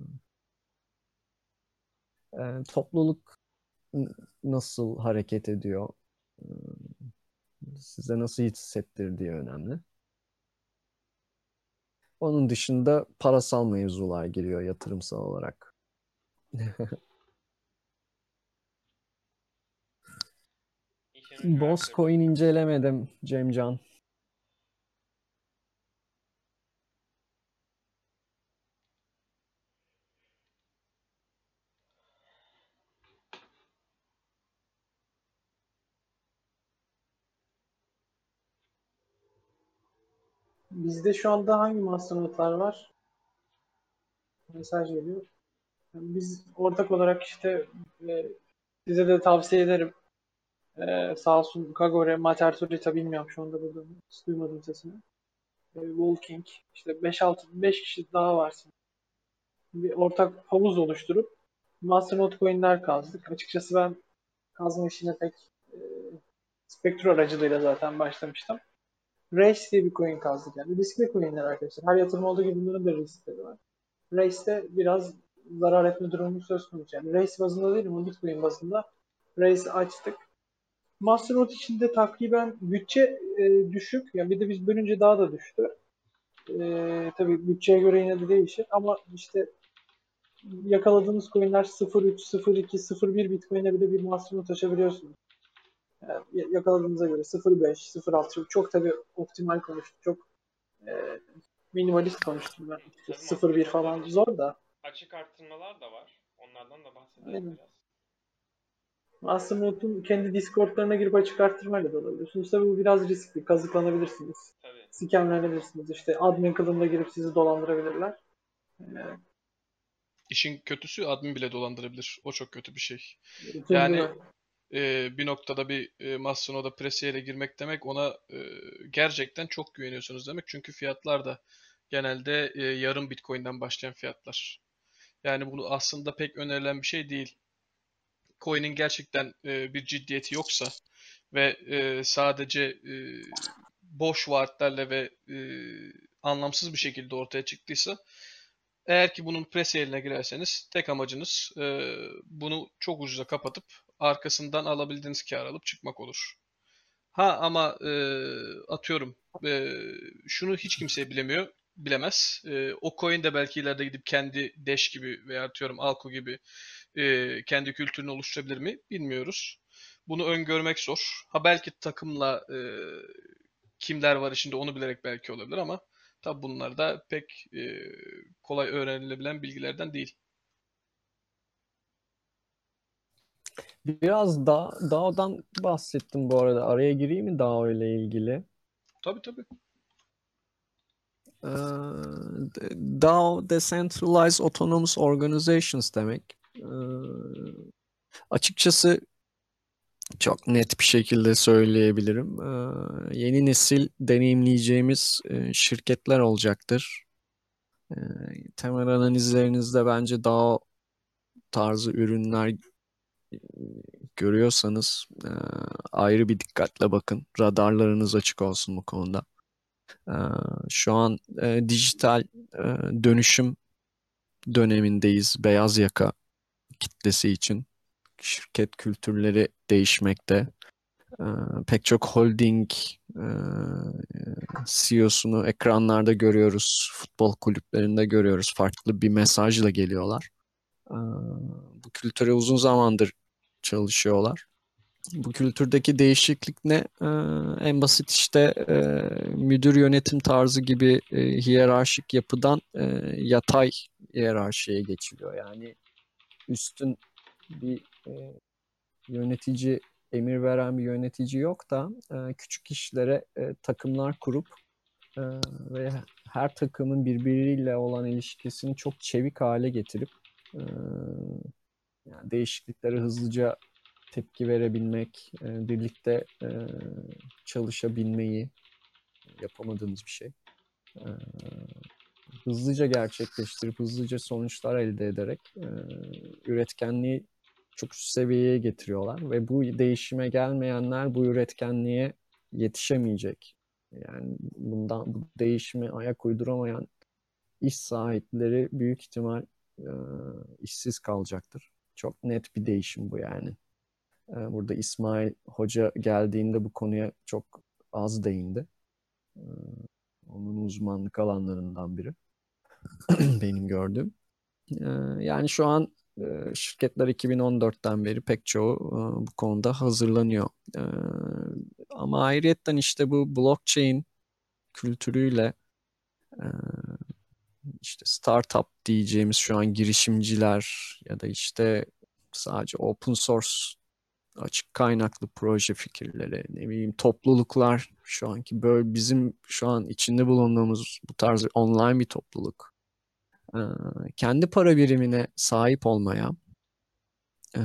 e, Topluluk nasıl hareket ediyor, e, size nasıl hissettirdiği önemli. Onun dışında parasal mevzular giriyor yatırımsal olarak. İşin ucu her Boss türlü. coin incelemedim Cemcan. Bizde şu anda hangi masternode'lar var? Mesaj geliyor. Yani biz ortak olarak işte e, size de tavsiye ederim. E, sağ olsun Kagore, Mater Turita bilmiyorum şu anda burada. Hiç duymadım sesini. E, Walking. İşte beş altı beş kişi daha var. Bir ortak havuz oluşturup Masternode coin'ler kazdık. Açıkçası ben kazma işine pek e, Spectre aracılığıyla zaten başlamıştım. Race diye bir coin kazdık yani. Riskli coin'ler arkadaşlar. Her yatırım olduğu gibi bunların da riskleri var. Race'de biraz zarar etme durumu söz konusu. Yani Race bazında değil ama Bitcoin bazında Race'i açtık. Masternode içinde takriben bütçe e, düşük. Yani bir de biz bölünce daha da düştü. E, tabii bütçeye göre yine de değişir ama işte yakaladığınız coinler sıfır virgül üç, sıfır virgül iki, sıfır virgül bir Bitcoin'e bile bir masternode açabiliyorsunuz. Yani yakaladığınıza göre sıfır virgül beş, sıfır virgül altı çok tabii optimal konuştum. Çok e, minimalist konuştum ben. İşte Tabii sıfır virgül bir Master Node'da falan zor da. açık arttırmalar da var. Onlardan da bahsedelim Aynen. biraz. Masternode'un kendi Discord'larına girip açık arttırmayla da alabiliyorsunuz. Tabii bu biraz riskli. Kazıklanabilirsiniz. Tabii. Scamlenebilirsiniz. İşte admin kılığında girip sizi dolandırabilirler. Ee, İşin kötüsü admin bile dolandırabilir. O çok kötü bir şey. Değil Yani mi? e, bir noktada bir e, Masternode'a presiyeyle girmek demek ona e, gerçekten çok güveniyorsunuz demek. Çünkü fiyatlar da genelde e, yarım Bitcoin'den başlayan fiyatlar. Yani bunu aslında pek önerilen bir şey değil. Coin'in gerçekten e, bir ciddiyeti yoksa ve e, sadece e, boş vaatlerle ve e, anlamsız bir şekilde ortaya çıktıysa, eğer ki bunun pre-sale'ine girerseniz tek amacınız e, bunu çok ucuza kapatıp arkasından alabildiğiniz kâr alıp çıkmak olur. Ha ama e, atıyorum e, şunu hiç kimse bilemiyor, bilemez. E, o coin de belki ileride gidip kendi Dash gibi veya atıyorum Alco gibi e, kendi kültürünü oluşturabilir mi? Bilmiyoruz. Bunu öngörmek zor. Ha belki takımla e, kimler var içinde onu bilerek belki olabilir ama tabi bunlar da pek e, kolay öğrenilebilen bilgilerden değil. Biraz da DAO'dan bahsettim bu arada. Araya gireyim mi DAO ile ilgili? Tabii tabii. Ee, DAO, Decentralized Autonomous Organizations demek. Ee, açıkçası çok net bir şekilde söyleyebilirim. Ee, yeni nesil deneyimleyeceğimiz e, şirketler olacaktır. Ee, temel analizlerinizde bence DAO tarzı ürünler e, görüyorsanız e, ayrı bir dikkatle bakın. Radarlarınız açık olsun bu konuda. Ee, şu an e, dijital e, dönüşüm dönemindeyiz. Beyaz yaka kitlesi için. Şirket kültürleri değişmekte. Ee, pek çok holding e, C E O'sunu ekranlarda görüyoruz. Futbol kulüplerinde görüyoruz. Farklı bir mesajla geliyorlar. Ee, bu kültüre uzun zamandır çalışıyorlar. Bu kültürdeki değişiklik ne? Ee, en basit işte e, müdür yönetim tarzı gibi e, hiyerarşik yapıdan e, yatay hiyerarşiye geçiliyor. Yani üstün bir e, yönetici, emir veren bir yönetici yok da e, küçük işlere e, takımlar kurup e, ve her takımın birbiriyle olan ilişkisini çok çevik hale getirip e, yani değişikliklere hızlıca tepki verebilmek, e, birlikte e, çalışabilmeyi yapamadığımız bir şey. E, hızlıca gerçekleştirip hızlıca sonuçlar elde ederek e, üretkenliği çok üst seviyeye getiriyorlar ve bu değişime gelmeyenler bu üretkenliğe yetişemeyecek. Yani bundan bu değişime ayak uyduramayan iş sahipleri büyük ihtimal e, işsiz kalacaktır. Çok net bir değişim bu yani. E, burada İsmail Hoca geldiğinde bu konuya çok az değindi. E, onun uzmanlık alanlarından biri benim gördüğüm. E, yani şu an e, şirketler iki bin on dörtten beri pek çoğu e, bu konuda hazırlanıyor. E, ama ayrıyetten işte bu blockchain kültürüyle e, işte startup diyeceğimiz şu an girişimciler ya da işte sadece open source açık kaynaklı proje fikirleri, ne bileyim topluluklar şu anki böyle bizim şu an içinde bulunduğumuz bu tarz online bir topluluk. Ee, kendi para birimine sahip olmaya, e,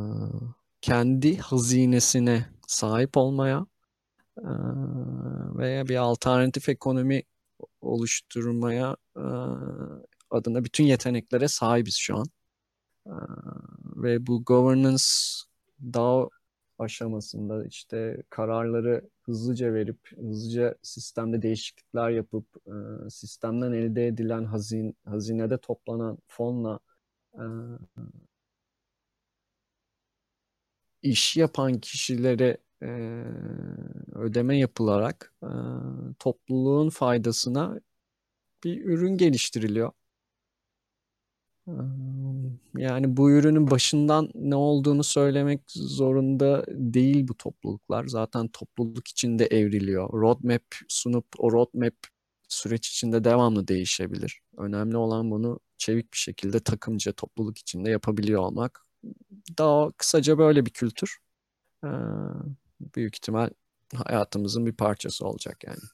kendi hazinesine sahip olmaya e, veya bir alternatif ekonomi oluşturmaya e, adına bütün yeteneklere sahibiz şu an. E, ve bu governance DAO aşamasında işte kararları hızlıca verip hızlıca sistemde değişiklikler yapıp e, sistemden elde edilen hazin, hazinede toplanan fonla e, iş yapan kişilere e, ödeme yapılarak e, topluluğun faydasına bir ürün geliştiriliyor. Yani bu ürünün başından ne olduğunu söylemek zorunda değil bu topluluklar. Zaten topluluk içinde evriliyor. Roadmap sunup o roadmap süreç içinde devamlı değişebilir. Önemli olan bunu çevik bir şekilde takımca topluluk içinde yapabiliyor olmak. Daha kısaca böyle bir kültür. Ee, büyük ihtimal hayatımızın bir parçası olacak yani.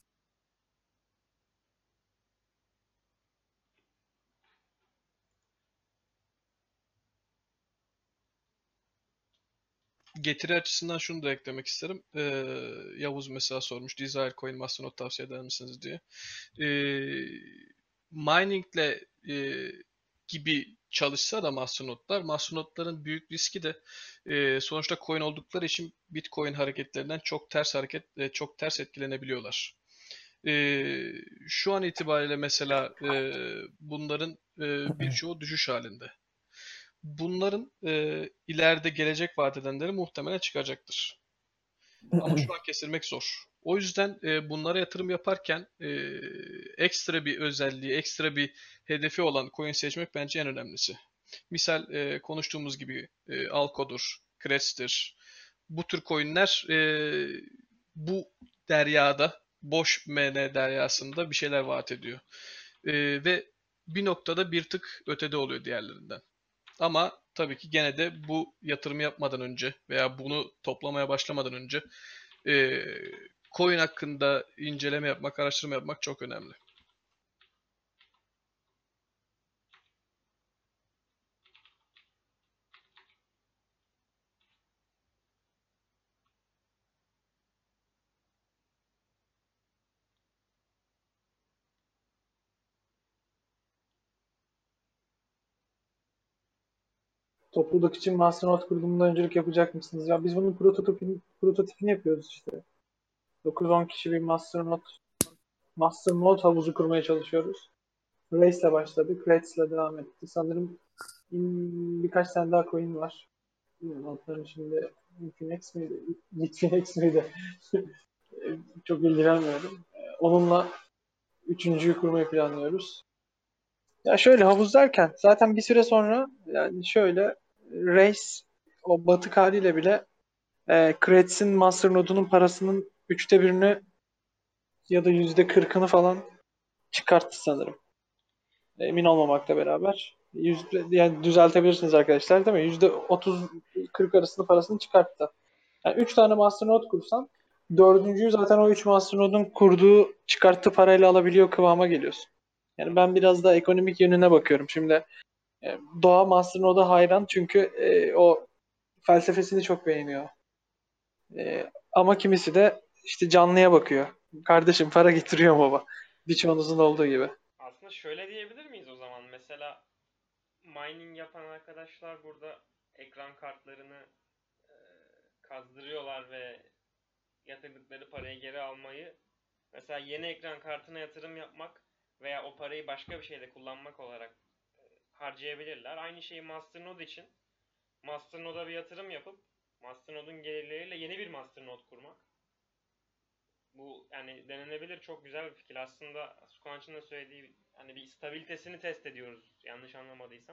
Getiri açısından şunu da eklemek isterim. Ee, Yavuz mesela sormuş. Desire Coin Masternode tavsiye eder misiniz diye. Ee, miningle e, gibi çalışsa da masternodlar, masternodların büyük riski de e, sonuçta coin oldukları için Bitcoin hareketlerinden çok ters hareket, e, çok ters etkilenebiliyorlar. E, şu an itibariyle mesela e, bunların e, birçoğu düşüş halinde. Bunların e, ileride gelecek vaat edenleri muhtemelen çıkacaktır. Ama şu an kestirmek zor. O yüzden e, bunlara yatırım yaparken e, ekstra bir özelliği, ekstra bir hedefi olan coin seçmek bence en önemlisi. Misal e, konuştuğumuz gibi e, Alco'dur, Crest'tir. Bu tür coinler e, bu deryada, boş M N deryasında bir şeyler vaat ediyor. E, ve bir noktada bir tık ötede oluyor diğerlerinden. Ama tabii ki gene de bu yatırımı yapmadan önce veya bunu toplamaya başlamadan önce e, coin hakkında inceleme yapmak, araştırma yapmak çok önemli. Topluluk için Masternode kurulumunda öncülük yapacak mısınız? Ya biz bunun prototipini, prototipini yapıyoruz işte. dokuz on kişi bir Masternode Masternode havuzu kurmaya çalışıyoruz. Race'le başladı. Kretsch'le devam etti. Sanırım in- birkaç tane daha coin var. Bilmiyorum, onların içinde Infinex miydi? Bitfinex miydi? Çok ilgilenmiyorum. Onunla üçüncüyü kurmayı planlıyoruz. Ya şöyle havuz derken zaten bir süre sonra yani şöyle Race o batık haliyle bile e, Kretsch'in Masternodunun parasının üçte birini ya da yüzde kırkını falan çıkarttı sanırım. Emin olmamakla beraber. Yüzde, yani düzeltebilirsiniz arkadaşlar değil mi? yüzde otuz kırk arasında parasını çıkarttı. Yani üç tane masternode kursan dördüncüyü zaten o üç masternode'un kurduğu çıkarttığı parayla alabiliyor kıvama geliyorsun. Yani ben biraz da ekonomik yönüne bakıyorum. Şimdi e, Doğa masternode'a hayran çünkü e, o felsefesini çok beğeniyor. E, ama kimisi de işte canlıya bakıyor. Kardeşim para getiriyor baba. Birçoğunuzun olduğu gibi. Aslında şöyle diyebilir miyiz o zaman? Mesela mining yapan arkadaşlar burada ekran kartlarını e, kazdırıyorlar ve yatırdıkları parayı geri almayı, mesela yeni ekran kartına yatırım yapmak veya o parayı başka bir şeyde kullanmak olarak e, harcayabilirler. Aynı şeyi Masternode için. Masternode'a bir yatırım yapıp Masternode'un gelirleriyle yeni bir Masternode kurmak. Bu yani denenebilir, çok güzel bir fikir. Aslında Sukanç'ın da söylediği, hani bir stabilitesini test ediyoruz yanlış anlamadıysam.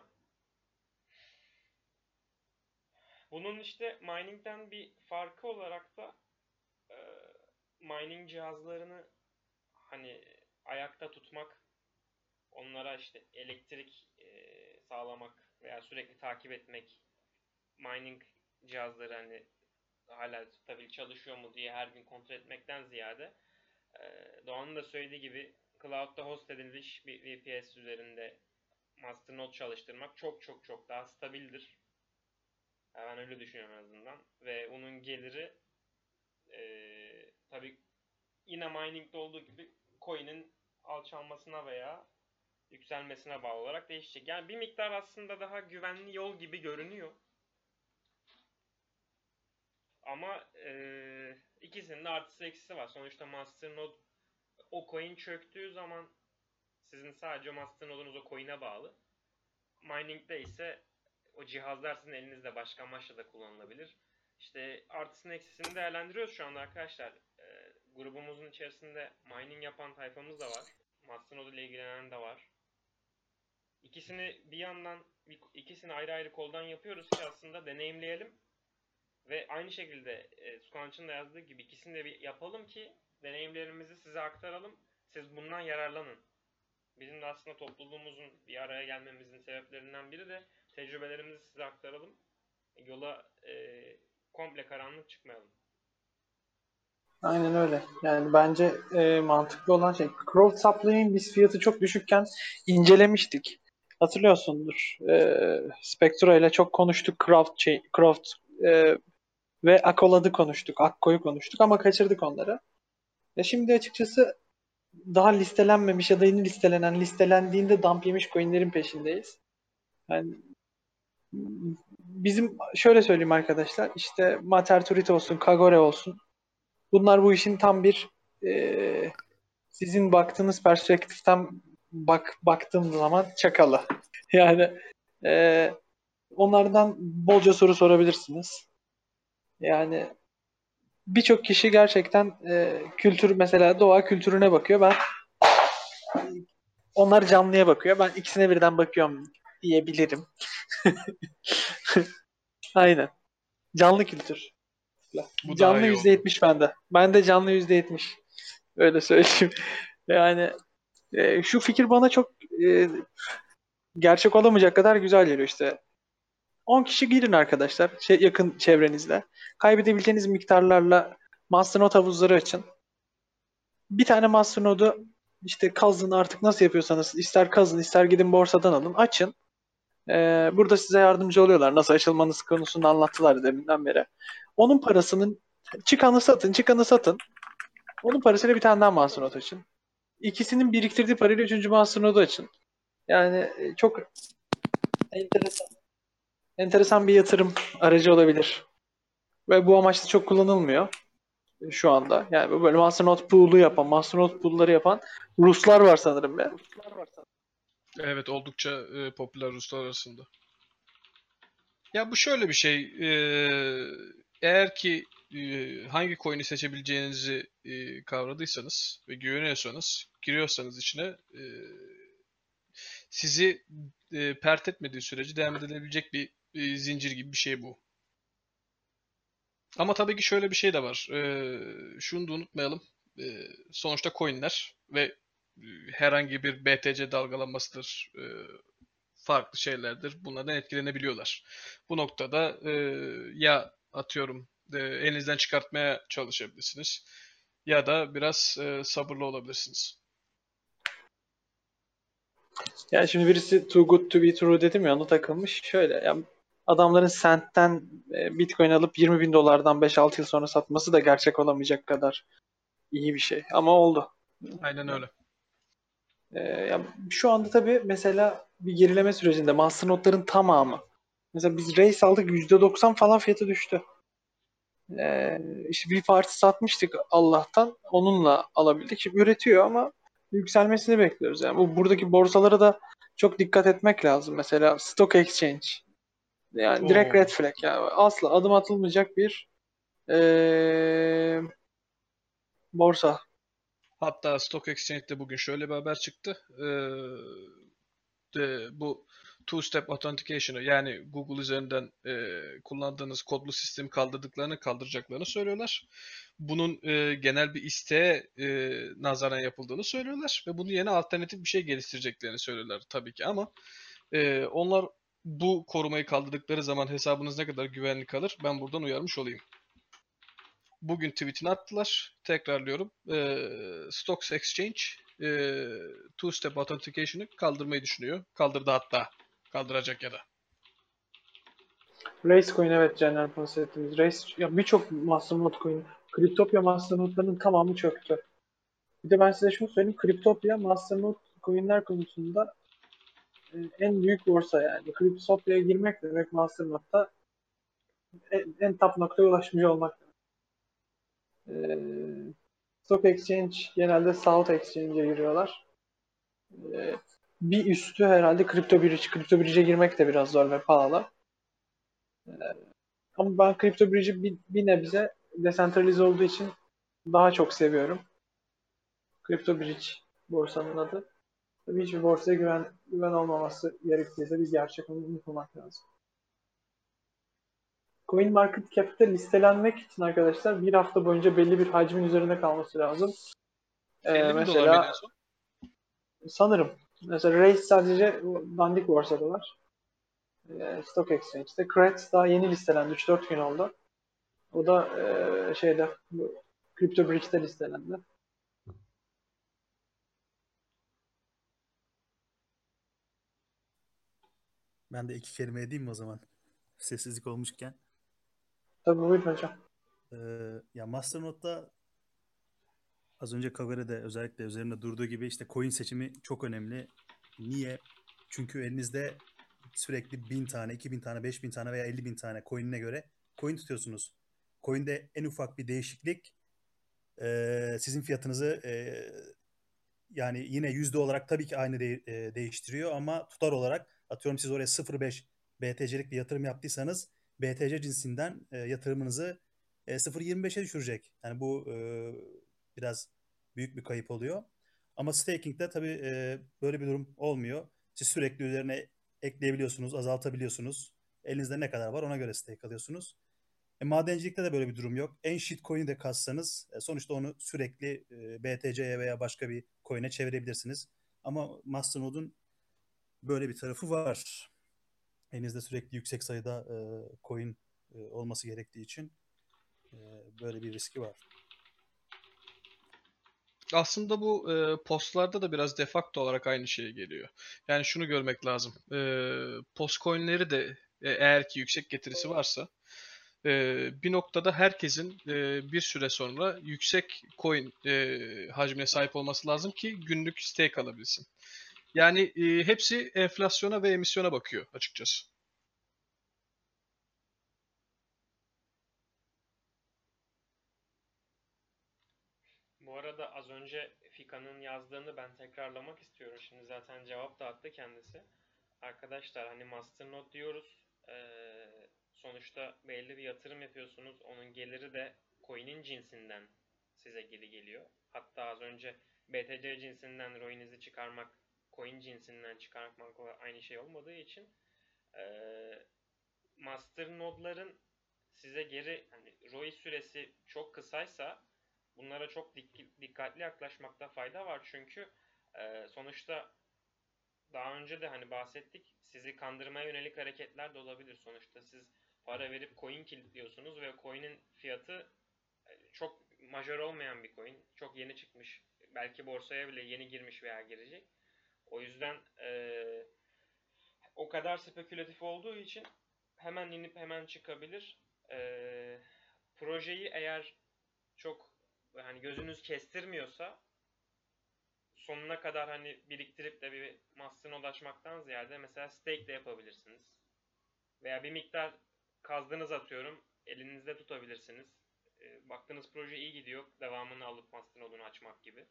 Bunun işte mining'den bir farkı olarak da e, mining cihazlarını hani ayakta tutmak, onlara işte elektrik e, sağlamak veya sürekli takip etmek, mining cihazları hani hala stabil çalışıyor mu diye her gün kontrol etmekten ziyade e, Doğan'ın da söylediği gibi cloud'da host edilmiş bir V P S üzerinde masternode çalıştırmak çok çok çok daha stabildir. Yani ben öyle düşünüyorum en azından. Ve onun geliri e, tabii yine mining'de olduğu gibi coin'in alçalmasına veya yükselmesine bağlı olarak değişecek. Yani bir miktar aslında daha güvenli yol gibi görünüyor. Ama e, ikisinin de artısı eksisi var. Sonuçta masternode o coin çöktüğü zaman sizin sadece masternodunuz o coin'e bağlı. Mining'de ise o cihazlar sizin elinizde başka amaçla da kullanılabilir. İşte artısını eksisini değerlendiriyoruz şu anda arkadaşlar. E, grubumuzun içerisinde mining yapan tayfamız da var. Masternode ile ilgilenen de var. İkisini bir yandan bir- ikisini ayrı ayrı koldan yapıyoruz ki aslında deneyimleyelim. Ve aynı şekilde e, Sukanç'ın da yazdığı gibi ikisini de bir yapalım ki deneyimlerimizi size aktaralım. Siz bundan yararlanın. Bizim de aslında topluluğumuzun bir araya gelmemizin sebeplerinden biri de tecrübelerimizi size aktaralım. Yola e, komple karanlık çıkmayalım. Aynen öyle. Yani bence e, mantıklı olan şey. Crowd Supply'in biz fiyatı çok düşükken incelemiştik. Hatırlıyorsundur. E, Spectra ile çok konuştuk. Crowd, şey, Crowd e, ve Accolad'ı konuştuk. Akko'yu konuştuk ama kaçırdık onları. Ya şimdi açıkçası daha listelenmemiş ya da yeni listelenen, listelendiğinde dump yemiş coinlerin peşindeyiz. Yani bizim şöyle söyleyeyim arkadaşlar. İşte Mater Turit olsun, Kagore olsun. Bunlar bu işin tam bir e, sizin baktığınız perspektiften bak baktığım zaman çakalı. Yani e, onlardan bolca soru sorabilirsiniz. Yani birçok kişi gerçekten e, kültür mesela doğa kültürüne bakıyor. Ben onlar canlıya bakıyor. Ben ikisine birden bakıyorum diyebilirim. Aynen. Canlı kültür. Bu daha Canlı iyi yüzde oldu. yetmiş bende. Ben de canlı yüzde yetmiş. Öyle söyleyeyim. Yani e, şu fikir bana çok e, gerçek olamayacak kadar güzel geliyor işte. on kişi girin arkadaşlar. Şey, yakın çevrenizle. Kaybedebileceğiniz miktarlarla masternode havuzları açın. Bir tane masternode'u işte kazın artık nasıl yapıyorsanız ister kazın ister gidin borsadan alın açın. Ee, burada size yardımcı oluyorlar. Nasıl açılmanız konusunu anlattılar deminden beri. Onun parasının çıkanı satın çıkanı satın. Onun parasıyla bir tane daha masternode açın. İkisinin biriktirdiği parayla üçüncü masternode'u açın. Yani e, çok enteresan. Enteresan bir yatırım aracı olabilir. Ve bu amaçla çok kullanılmıyor şu anda. Yani böyle masternode pool'u yapan, masternode pool'ları yapan Ruslar var sanırım ya. Evet, oldukça e, popüler Ruslar arasında. Ya bu şöyle bir şey. e, eğer ki e, hangi coin'i seçebileceğinizi e, kavradıysanız ve güveniyorsanız, giriyorsanız içine e, sizi e, pert etmediği sürece devam edilebilecek bir e, zincir gibi bir şey bu. Ama tabii ki şöyle bir şey de var. E, şunu da unutmayalım. E, sonuçta coin'ler ve e, herhangi bir B T C dalgalanmasıdır, e, farklı şeylerdir. Bunlardan etkilenebiliyorlar. Bu noktada e, ya atıyorum e, elinizden çıkartmaya çalışabilirsiniz ya da biraz e, sabırlı olabilirsiniz. Yani şimdi birisi too good to be true dedim ya ona takılmış. Şöyle yani adamların centten e, Bitcoin alıp yirmi bin dolardan beş altı yıl sonra satması da gerçek olamayacak kadar iyi bir şey. Ama oldu. Aynen öyle. E, ya şu anda tabii mesela bir gerileme sürecinde masternodların tamamı. Mesela biz Race aldık yüzde doksan falan fiyatı düştü. Ee, işte bir parti satmıştık Allah'tan. Onunla alabildik. Şimdi üretiyor ama yükselmesini bekliyoruz. Yani bu buradaki borsalara da çok dikkat etmek lazım. Mesela Stock Exchange. Yani direkt red Oo. flag. Yani asla adım atılmayacak bir ee, borsa. Hatta Stock Exchange'de bugün şöyle bir haber çıktı. Ee, de, bu two-step authentication'ı yani Google üzerinden e, kullandığınız kodlu sistemi kaldırdıklarını kaldıracaklarını söylüyorlar. Bunun e, genel bir isteğe e, nazaran yapıldığını söylüyorlar ve bunu yeni alternatif bir şey geliştireceklerini söylüyorlar tabii ki ama e, onlar bu korumayı kaldırdıkları zaman hesabınız ne kadar güvenli kalır ben buradan uyarmış olayım. Bugün tweetini attılar. Tekrarlıyorum. Ee, Stocks Exchange e, two-step authentication'ı kaldırmayı düşünüyor. Kaldırdı hatta. Kaldıracak ya da. Racecoin evet genel bahsettiğimiz. Race, ya birçok masternode coin. Cryptopia masternode'larının tamamı çöktü. Bir de ben size şunu söyleyeyim. Cryptopia masternode coinler konusunda e, en büyük borsa yani. Cryptopia'ya girmek demek masternode'da en, en top noktaya ulaşmış olmak. Ee, Stock Exchange genelde South Exchange'e giriyorlar. Ee, bir üstü herhalde Crypto Bridge. Crypto Bridge'e girmek de biraz zor ve pahalı. Ama ben Crypto Bridge'i bir, bir nebze desentralize olduğu için daha çok seviyorum. Crypto Bridge borsanın adı. Tabii hiçbir borsaya güven, güven olmaması gerektiği de bir gerçek. Onu unutmamak lazım. CoinMarketCap'te listelenmek için arkadaşlar bir hafta boyunca belli bir hacmin üzerinde kalması lazım. Ee, elli bin dolar mıydı en mesela son? sanırım mesela Race sadece dandik borsada var. Ee, Stock Exchange'de. Kratz daha yeni listelendi. üç dört gün oldu. O da e, şeyde bu, CryptoBricks'te listelendi. Ben de iki kelime edeyim mi o zaman? Sessizlik olmuşken. Tabii buyurun hocam. Ee, ya Masternode'da az önce Kagare'de özellikle üzerinde durduğu gibi işte coin seçimi çok önemli. Niye? Çünkü elinizde sürekli bin tane, iki bin tane, beş bin tane veya elli bin tane coin'ine göre coin tutuyorsunuz. Coin'de en ufak bir değişiklik e, sizin fiyatınızı e, yani yine yüzde olarak tabii ki aynı de, e, değiştiriyor ama tutar olarak atıyorum siz oraya sıfır virgül beş B T C'lik bir yatırım yaptıysanız B T C cinsinden e, yatırımınızı e, sıfır virgül yirmi beşe düşürecek. Yani bu e, biraz büyük bir kayıp oluyor. Ama staking'de tabii e, böyle bir durum olmuyor. Siz sürekli üzerine ekleyebiliyorsunuz, azaltabiliyorsunuz. Elinizde ne kadar var ona göre stake alıyorsunuz. E, madencilikte de böyle bir durum yok. En shitcoin'i de kassanız e, sonuçta onu sürekli e, B T C'ye veya başka bir coin'e çevirebilirsiniz. Ama Masternode'un böyle bir tarafı var. Elinizde sürekli yüksek sayıda e, coin e, olması gerektiği için e, böyle bir riski var. Aslında bu e, postlarda da biraz defakto olarak aynı şeye geliyor. Yani şunu görmek lazım. E, post coinleri de e, eğer ki yüksek getirisi varsa e, bir noktada herkesin e, bir süre sonra yüksek coin e, hacmine sahip olması lazım ki günlük stake alabilsin. Yani e, hepsi enflasyona ve emisyona bakıyor açıkçası. Bu arada az önce Fika'nın yazdığını ben tekrarlamak istiyorum. Şimdi zaten cevap da attı kendisi. Arkadaşlar hani Masternode diyoruz. Ee, sonuçta belli bir yatırım yapıyorsunuz. Onun geliri de coin'in cinsinden size geri geliyor. Hatta az önce B T C cinsinden R O I'nizi çıkarmak, coin cinsinden çıkarmakla aynı şey olmadığı için ee, Masternode'ların size geri hani R O I süresi çok kısaysa bunlara çok dik- dikkatli yaklaşmakta fayda var. Çünkü e, sonuçta daha önce de hani bahsettik, sizi kandırmaya yönelik hareketler de olabilir. Sonuçta siz para verip coin kilitliyorsunuz ve coin'in fiyatı e, çok majör olmayan bir coin. Çok yeni çıkmış. Belki borsaya bile yeni girmiş veya girecek. O yüzden e, o kadar spekülatif olduğu için hemen inip hemen çıkabilir. E, projeyi eğer çok hani gözünüz kestirmiyorsa sonuna kadar hani biriktirip de bir masternode açmaktan ziyade mesela stake de yapabilirsiniz. Veya bir miktar kazdınız atıyorum, elinizde tutabilirsiniz. E, baktığınız proje iyi gidiyor, devamını alıp masternode'unu açmak gibi.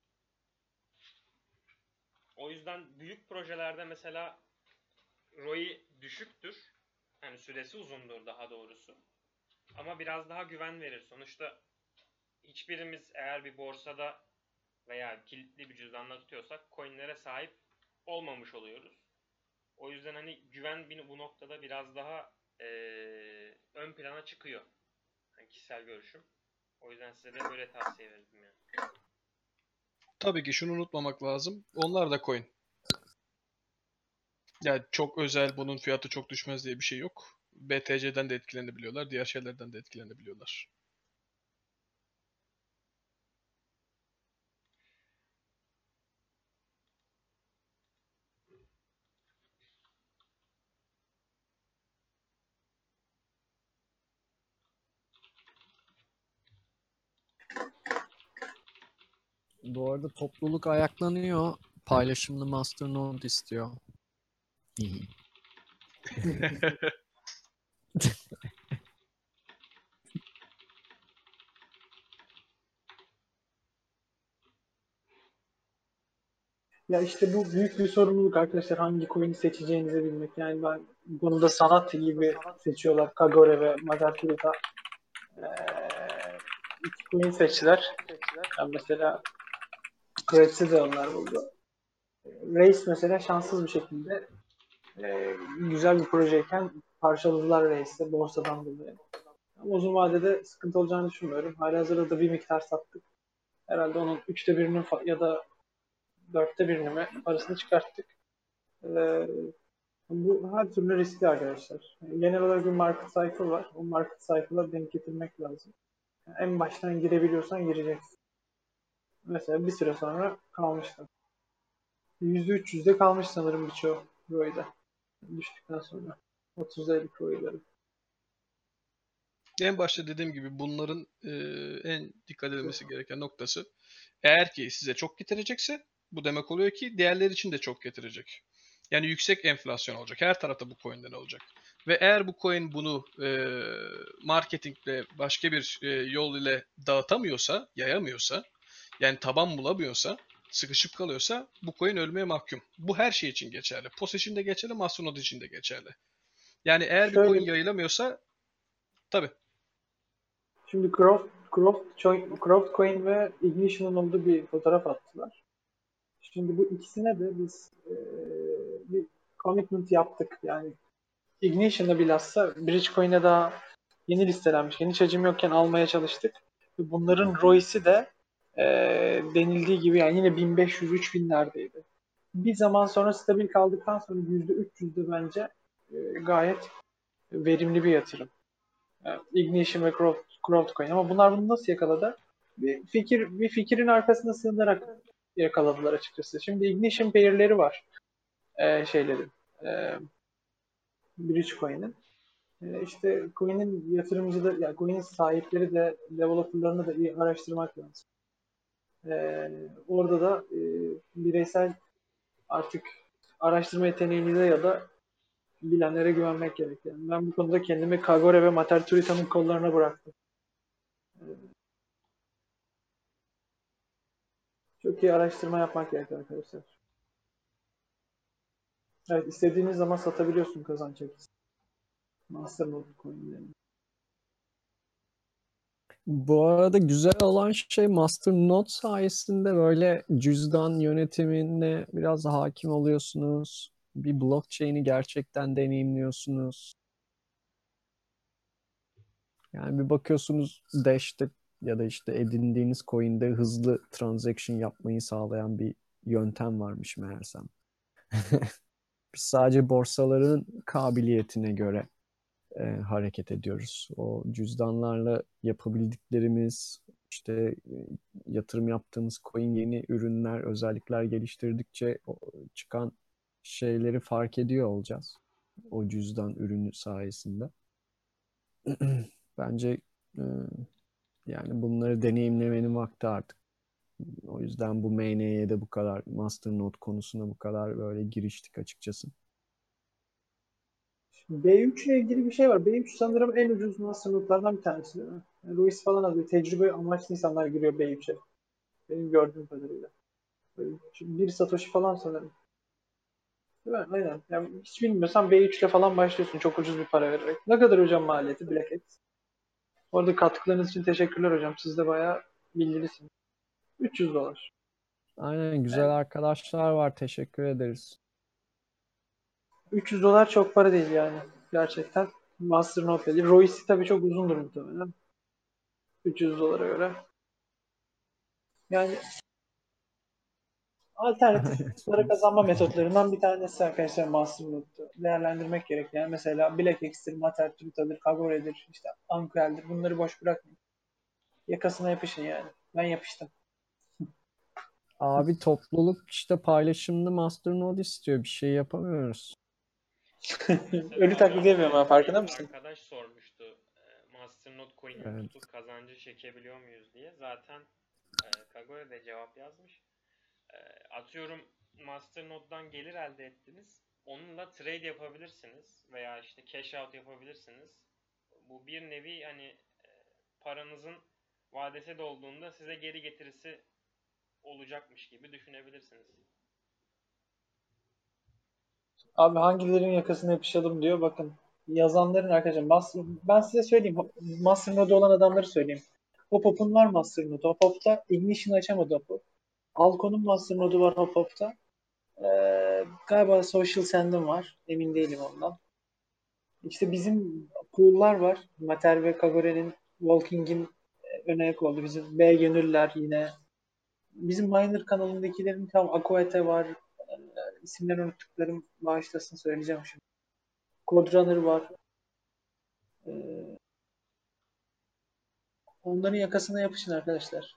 O yüzden büyük projelerde mesela R O I düşüktür. Yani süresi uzundur daha doğrusu. Ama biraz daha güven verir. Sonuçta hiçbirimiz eğer bir borsada veya kilitli bir cüzdanda tutuyorsak coinlere sahip olmamış oluyoruz. O yüzden hani güven bu noktada biraz daha e, ön plana çıkıyor. Yani kişisel görüşüm. O yüzden size de böyle tavsiye verdim yani. Tabii ki şunu unutmamak lazım. Onlar da coin. Yani çok özel, bunun fiyatı çok düşmez diye bir şey yok. B T C'den de etkilenebiliyorlar, diğer şeylerden de etkilenebiliyorlar. Bu arada topluluk ayaklanıyor. Paylaşımlı Masternode istiyor. Ya işte bu büyük bir sorumluluk arkadaşlar, hangi coin'i seçeceğinizi bilmek. Yani ben bunu da sanat gibi seçiyorlar. Kagore ve Mother Teresa ee, iki coin seçtiler. Yani mesela Kratz'i de onlar buldu. Reis mesela şanssız bir şekilde e, güzel bir projeyken parçaladılar Reis'i borsadan dolayı. Ama uzun vadede sıkıntı olacağını düşünmüyorum. Halihazırda da bir miktar sattık. Herhalde onun üçte birinin ya da dörtte birini mi parasını çıkarttık. Ee, bu her türlü riskli arkadaşlar. Genel olarak bir market cycle var. O market cycle'a denk getirmek lazım. Yani en baştan girebiliyorsan gireceksin. Mesela bir süre sonra kalmıştım. yüzde üç yüzde kalmış sanırım birçoğu Roy'da. Düştükten sonra. otuz elli Roy'ları. En başta dediğim gibi bunların e, en dikkat edilmesi gereken noktası, eğer ki size çok getirecekse bu demek oluyor ki diğerleri için de çok getirecek. Yani yüksek enflasyon olacak. Her tarafta bu coin'den olacak. Ve eğer bu coin bunu e, marketingle başka bir e, yol ile dağıtamıyorsa, yayamıyorsa, yani taban bulamıyorsa, sıkışıp kalıyorsa bu coin ölmeye mahkum. Bu her şey için geçerli. P O S için de geçerli, Masternode için de geçerli. Yani eğer bir Şöyle, coin yayılamıyorsa tabii. şimdi Croft, Croft, Croft Coin ve Ignition'ın olduğu bir fotoğraf attılar. Şimdi bu ikisine de biz e, bir commitment yaptık. Yani Ignition'da bilhassa Bridgecoin'e daha yeni listelenmiş. Hiç hacim yokken almaya çalıştık. Ve bunların R O I'si de e, denildiği gibi yani yine bin beş yüz üç binlerdeydi. Bir zaman sonra stabil kaldıktan sonra yüzde üç yüzde bence e, gayet verimli bir yatırım. Yani Ignition ve Croft, Croft Coin. Ama bunlar bunu nasıl yakaladı? Bir fikir bir fikrin arkasına sığınarak yakaladılar açıkçası. Şimdi Ignition pair'leri var. Ee, şeylerin. E, Bridgecoin'in. E, işte coin'in yatırımcıları, yani coin'in sahipleri de developerlarını da iyi araştırmak lazım. E, orada da e, bireysel artık araştırma yeteneğinize ya da bilenlere güvenmek gerekiyor. Yani ben bu konuda kendimi Kagore ve Mater Turita'nın kollarına bıraktım. Çok iyi araştırma yapmak gerekiyor arkadaşlar. Evet, istediğiniz zaman satabiliyorsun kazanç açısından. Masternode coin'lerini. Bu arada güzel olan şey Masternode sayesinde böyle cüzdan yönetimine biraz hakim oluyorsunuz. Bir blockchain'i gerçekten deneyimliyorsunuz. Yani bir bakıyorsunuz Dash'te ya da işte edindiğiniz coin'de hızlı transaction yapmayı sağlayan bir yöntem varmış meğersem. Biz sadece borsaların kabiliyetine göre e, hareket ediyoruz. O cüzdanlarla yapabildiklerimiz, işte e, yatırım yaptığımız coin yeni ürünler, özellikler geliştirdikçe o çıkan şeyleri fark ediyor olacağız. O cüzdan ürünü sayesinde. Bence e, yani bunları deneyimlemenin vakti artık. O yüzden bu M N Y'de bu kadar, Masternode konusuna bu kadar böyle giriştik açıkçası. B üç ile ilgili bir şey var. B üç sanırım en ucuz masternode'lardan bir tanesi değil mi? Yani Ruiz falan az bir tecrübe amaçlı insanlar giriyor B üçe. Benim gördüğüm kadarıyla. Böyle bir Satoshi falan sanırım. Değil mi? Aynen. Yani hiç bilmiyorsan B üç ile falan başlıyorsun çok ucuz bir para vererek. Ne kadar hocam maliyeti Black X? Orada katkılarınız için teşekkürler hocam. Siz de bayağı bilgilisiniz. üç yüz dolar. Aynen, güzel Yani arkadaşlar var. Teşekkür ederiz. üç yüz dolar çok para değil yani. Gerçekten Masternode değil. Royce'i tabii çok uzundur muhtemelen. üç yüz dolara göre. Yani alternatif para kazanma metotlarından bir tanesi arkadaşlar Masternode'da. Değerlendirmek gerek. Yani mesela BlackX'tir, Mater, Trita'dır, Kagore'dir, işte Ankuel'dir. Bunları boş bırakmayın. Yakasına yapışın yani. Ben yapıştım. Abi topluluk işte paylaşımlı Masternode istiyor. Bir şey yapamıyoruz. Ölü taklidi yapıyorum ben, farkında mısın? Arkadaş sormuştu e, Masternode coin'ini Evet. tutup kazancı çekebiliyor muyuz diye. Zaten e, Kagore de cevap yazmış. E, atıyorum Masternode'dan gelir elde ettiniz. Onunla trade yapabilirsiniz veya işte cash out yapabilirsiniz. Bu bir nevi hani e, paranızın vadesi dolduğunda size geri getirisi olacakmış gibi düşünebilirsiniz. Abi hangilerinin yakasına yapışalım diyor. Bakın yazanların arkadaşlar Master, ben size söyleyeyim. Masternode olan adamları söyleyeyim. Hopop'un var Masternode. Hopop'ta Ignition açamadı Hopop. Alcon'un Masternode'u var Hopop'ta. Ee, galiba Social Send'im var. Emin değilim ondan. İşte bizim pool'lar var. Mater ve Kagore'nin Walking'in ön ayak oldu. Bizim B Gönüller yine. Bizim Minor kanalındakilerin tam Aquate var. Ee, isimlerini unuttuklarım bağışlasın söyleyeceğim şimdi. Codrunner var. Ee, onların yakasına yapışın arkadaşlar.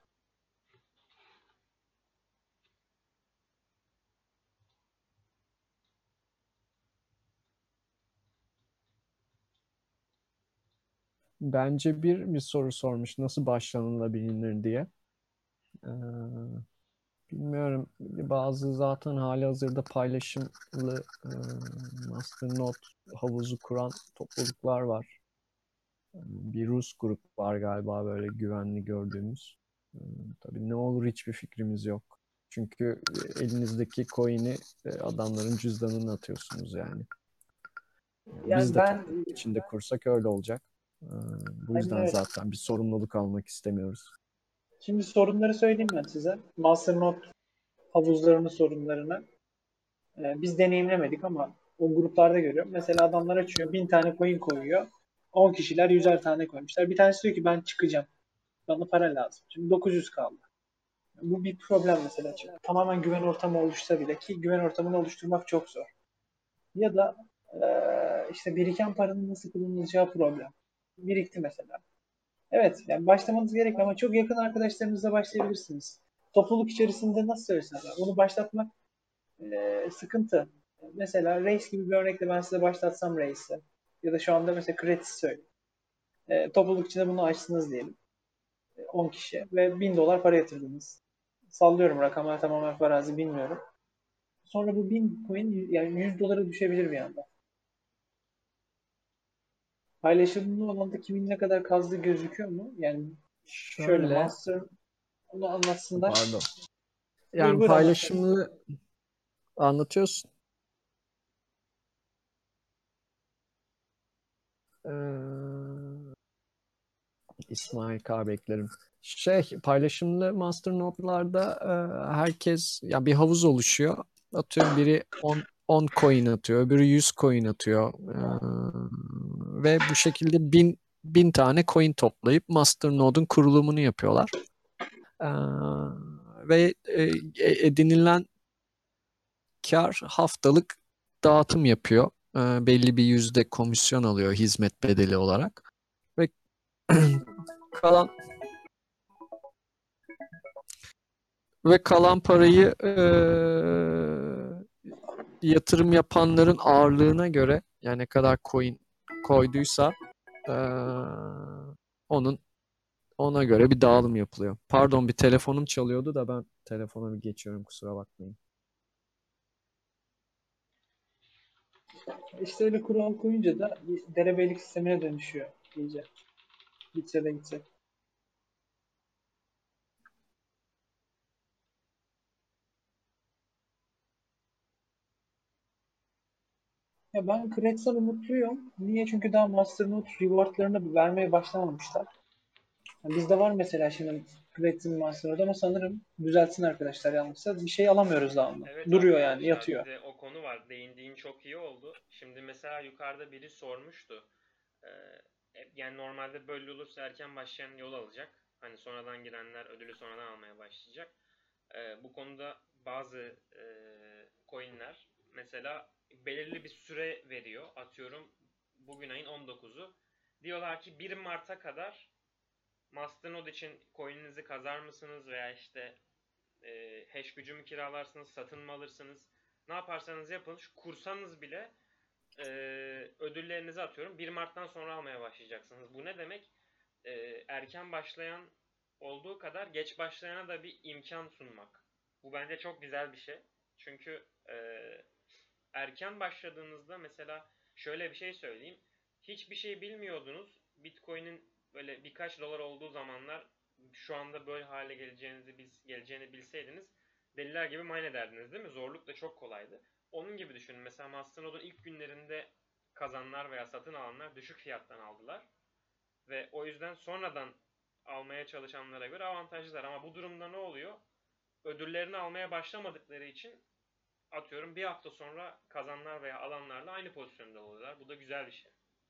Bence bir bir soru sormuş. Nasıl başlanılabilir diye. Ee, bilmiyorum. Bazı zaten halihazırda paylaşımlı e, Masternode havuzu kuran topluluklar var. Bir Rus grup var galiba böyle güvenli gördüğümüz. Ee, tabii ne olur hiçbir fikrimiz yok. Çünkü elinizdeki coin'i e, adamların cüzdanına atıyorsunuz yani. Yani Biz de ben topluluk içinde kursak öyle olacak. Ee, bu Aynen yüzden öyle. zaten bir sorumluluk almak istemiyoruz. Şimdi sorunları söyleyeyim ben size. Masternode havuzlarının sorunlarını. Ee, biz deneyimlemedik ama o gruplarda görüyorum. Mesela adamlar açıyor, bin tane coin koyuyor. on kişiler yüzer tane koymuşlar. Bir tanesi diyor ki ben çıkacağım. Bana para lazım. Şimdi dokuz yüz kaldı. Bu bir problem mesela. Çünkü tamamen güven ortamı oluşsa bile ki güven ortamını oluşturmak çok zor. Ya da eee, işte biriken paranın nasıl kullanılacağı problem. Birikti mesela. Evet, yani başlamanız gerek ama çok yakın arkadaşlarınızla başlayabilirsiniz. Topluluk içerisinde nasıl söylesem, onu başlatmak e, sıkıntı. Mesela Race gibi bir örnekle ben size başlatsam Race'i ya da şu anda mesela Kretis söyleyeyim. E, topluluk içinde bunu açtınız diyelim. E, on kişi ve bin dolar para yatırdınız. Sallıyorum rakamlar tamamen farazi bilmiyorum. Sonra bu bin coin yani yüz dolara düşebilir bir anda. Paylaşımlı olanda kimin ne kadar kazdığı gözüküyor mu? Yani şöyle Şöyle, Master onu anlatsınlar. pardon. Buyur Yani buyur anlat. paylaşımlı anlatıyorsun. Ee, İsmail K. beklerim. Şey, paylaşımlı masternode'larda e, herkes ya bir havuz oluşuyor. Atıyorum biri on on coin atıyor, öbürü yüz coin atıyor. Ee, ve bu şekilde bin bin tane coin toplayıp masternode'un kurulumunu yapıyorlar. Ee, ve e, edinilen kar haftalık dağıtım yapıyor. Ee, belli bir yüzde komisyon alıyor hizmet bedeli olarak. Ve kalan ve kalan parayı eee, yatırım yapanların ağırlığına göre yani ne kadar coin koyduysa eee, onun ona göre bir dağılım yapılıyor. Pardon bir telefonum çalıyordu da ben telefona bir geçiyorum kusura bakmayın. İşte öyle kural koyunca da bir derebeylik sistemine dönüşüyor iyice. Gitse de gitse. Ya ben Kretsal'ı mutluyum. Niye? Çünkü daha Masternode rewardlarını vermeye başlamamışlar. Yani bizde var mesela şimdi Kretsal'ın Masternode ama sanırım düzeltsin arkadaşlar yanlışsa bir şey alamıyoruz daha ondan. Evet Duruyor yani arkadaşlar yatıyor. bir de o konu var. Değindiğin çok iyi oldu. Şimdi mesela yukarıda biri sormuştu. Ee, yani normalde böyle olursa erken başlayan yol alacak. Hani sonradan girenler ödülü sonradan almaya başlayacak. Ee, bu konuda bazı e, coinler mesela belirli bir süre veriyor. Atıyorum bugün ayın on dokuzu. Diyorlar ki bir Mart'a kadar Masternode için coin'inizi kazar mısınız veya işte e, hash gücü mü kiralarsınız, satın mı alırsınız? Ne yaparsanız yapın, şu kursanız bile e, ödüllerinizi atıyorum bir Mart'tan sonra almaya başlayacaksınız. Bu ne demek? E, erken başlayan olduğu kadar geç başlayana da bir imkan sunmak. Bu bence çok güzel bir şey. Çünkü e, erken başladığınızda mesela şöyle bir şey söyleyeyim. Hiçbir şey bilmiyordunuz. Bitcoin'in böyle birkaç dolar olduğu zamanlar şu anda böyle hale geleceğinizi biz geleceğini bilseydiniz deliler gibi mine ederdiniz değil mi? Zorluk da çok kolaydı. Onun gibi düşünün. Mesela Masternode'un ilk günlerinde kazanlar veya satın alanlar düşük fiyattan aldılar. Ve o yüzden sonradan almaya çalışanlara göre avantajlılar. Ama bu durumda ne oluyor? Ödüllerini almaya başlamadıkları için atıyorum bir hafta sonra kazanlar veya alanlarla aynı pozisyonda oluyorlar. Bu da güzel bir şey.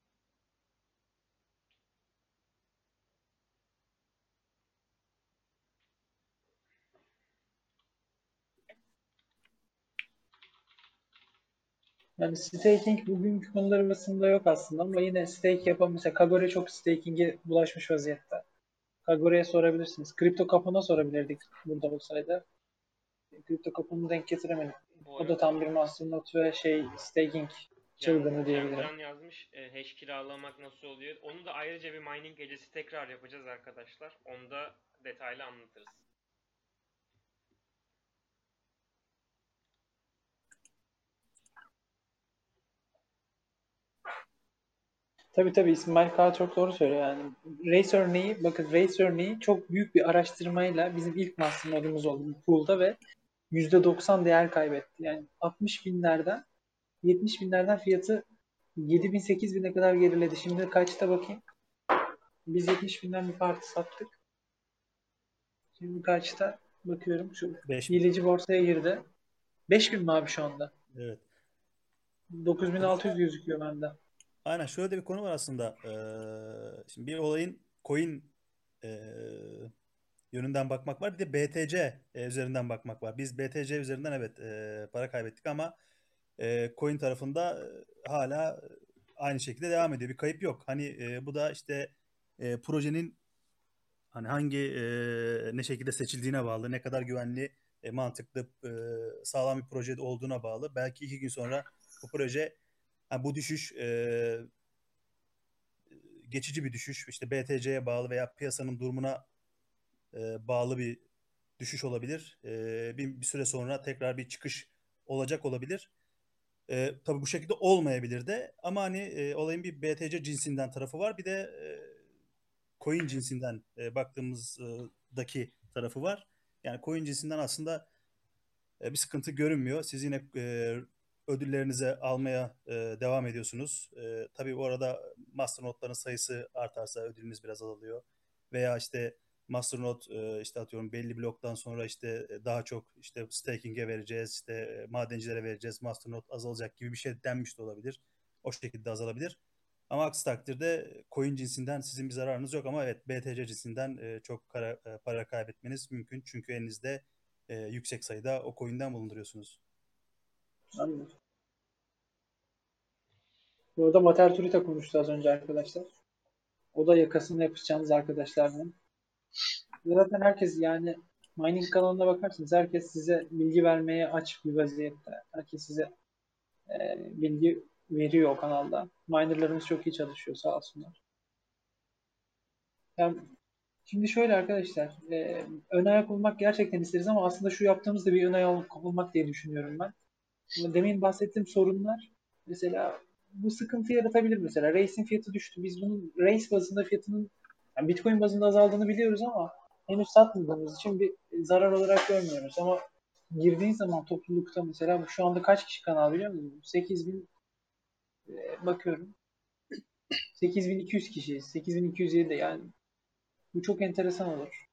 Yani staking bugünkü konular arasında yok aslında ama yine stake yapan mesela Kagore çok staking'e bulaşmış vaziyette. Kagore'ye sorabilirsiniz. Kripto Kapı'na sorabilirdik burada olsaydı. Kripto Kapı'nı denk getiremedik. Bu O da arada tam bir masternode ve şey staking çılgını Cem, diyebilirim. Cemcan yazmış e, hash kiralamak nasıl oluyor? Onu da ayrıca bir mining gecesi tekrar yapacağız arkadaşlar. Onu da detaylı anlatırız. Tabii tabii İsmail K. çok doğru söylüyor yani. Race örneği, bakın Race örneği çok büyük bir araştırmayla bizim ilk masternode'umuz oldu bu pool'da ve yüzde doksan değer kaybetti. Yani altmış binlerden yetmiş binlerden fiyatı yedi bin sekiz bine kadar geriledi. Şimdi kaçta bakayım? Biz yetmiş binden bir parti sattık. Şimdi kaçta? Bakıyorum şu beş bin. hileci borsaya girdi. beş bin mi abi şu anda? Evet. dokuz bin altı yüz Burada gözüküyor bende. aynen şöyle de bir konu var aslında. Ee, şimdi bir olayın coin e, yönünden bakmak var. Bir de B T C e, üzerinden bakmak var. Biz B T C üzerinden evet e, para kaybettik ama e, coin tarafında e, hala aynı şekilde devam ediyor. Bir kayıp yok. Hani e, bu da işte e, projenin hani hangi e, ne şekilde seçildiğine bağlı, ne kadar güvenli, e, mantıklı, e, sağlam bir proje olduğuna bağlı. Belki iki gün sonra bu proje, ha, bu düşüş e, geçici bir düşüş, işte B T C'ye bağlı veya piyasanın durumuna e, bağlı bir düşüş olabilir. E, bir, bir süre sonra tekrar bir çıkış olacak olabilir. E, tabii bu şekilde olmayabilir de ama hani e, olayın bir B T C cinsinden tarafı var, bir de e, coin cinsinden e, baktığımızdaki tarafı var. Yani coin cinsinden aslında e, bir sıkıntı görünmüyor. Siz yine e, ödüllerinizi almaya e, devam ediyorsunuz. E, tabii bu arada masternotların sayısı artarsa ödülünüz biraz azalıyor. Veya işte masternot e, işte atıyorum belli bloktan sonra işte e, daha çok işte staking'e vereceğiz, işte e, madencilere vereceğiz, masternot azalacak gibi bir şey denmiş de olabilir. O şekilde azalabilir. Ama aksi takdirde coin cinsinden sizin bir zararınız yok ama evet B T C cinsinden e, çok kara, e, para kaybetmeniz mümkün. Çünkü elinizde e, yüksek sayıda o coin'den bulunduruyorsunuz. Anladım. Burada Mater Turita konuştu az önce arkadaşlar. O da yakasını yapışacağınız arkadaşlardan. Zaten herkes yani mining kanalına bakarsanız herkes size bilgi vermeye açık bir vaziyette. Herkes size e, bilgi veriyor o kanalda. Minerlarımız çok iyi çalışıyor sağ olsunlar. Yani şimdi şöyle arkadaşlar, e, ön ayak olmak gerçekten isteriz ama aslında şu yaptığımız da bir ön ayak olmak diye düşünüyorum ben. Demin bahsettiğim sorunlar mesela bu sıkıntı yaratabilir mesela. Race'in fiyatı düştü. Biz bunun race bazında fiyatının yani Bitcoin bazında azaldığını biliyoruz ama henüz satmadığımız için bir zarar olarak görmüyoruz. Ama girdiğin zaman toplulukta mesela şu anda kaç kişi kanal biliyor musun? sekiz bin e, bakıyorum. sekiz bin iki yüz kişiyiz. sekiz bin iki yüz yedi yani. Bu çok enteresan olur.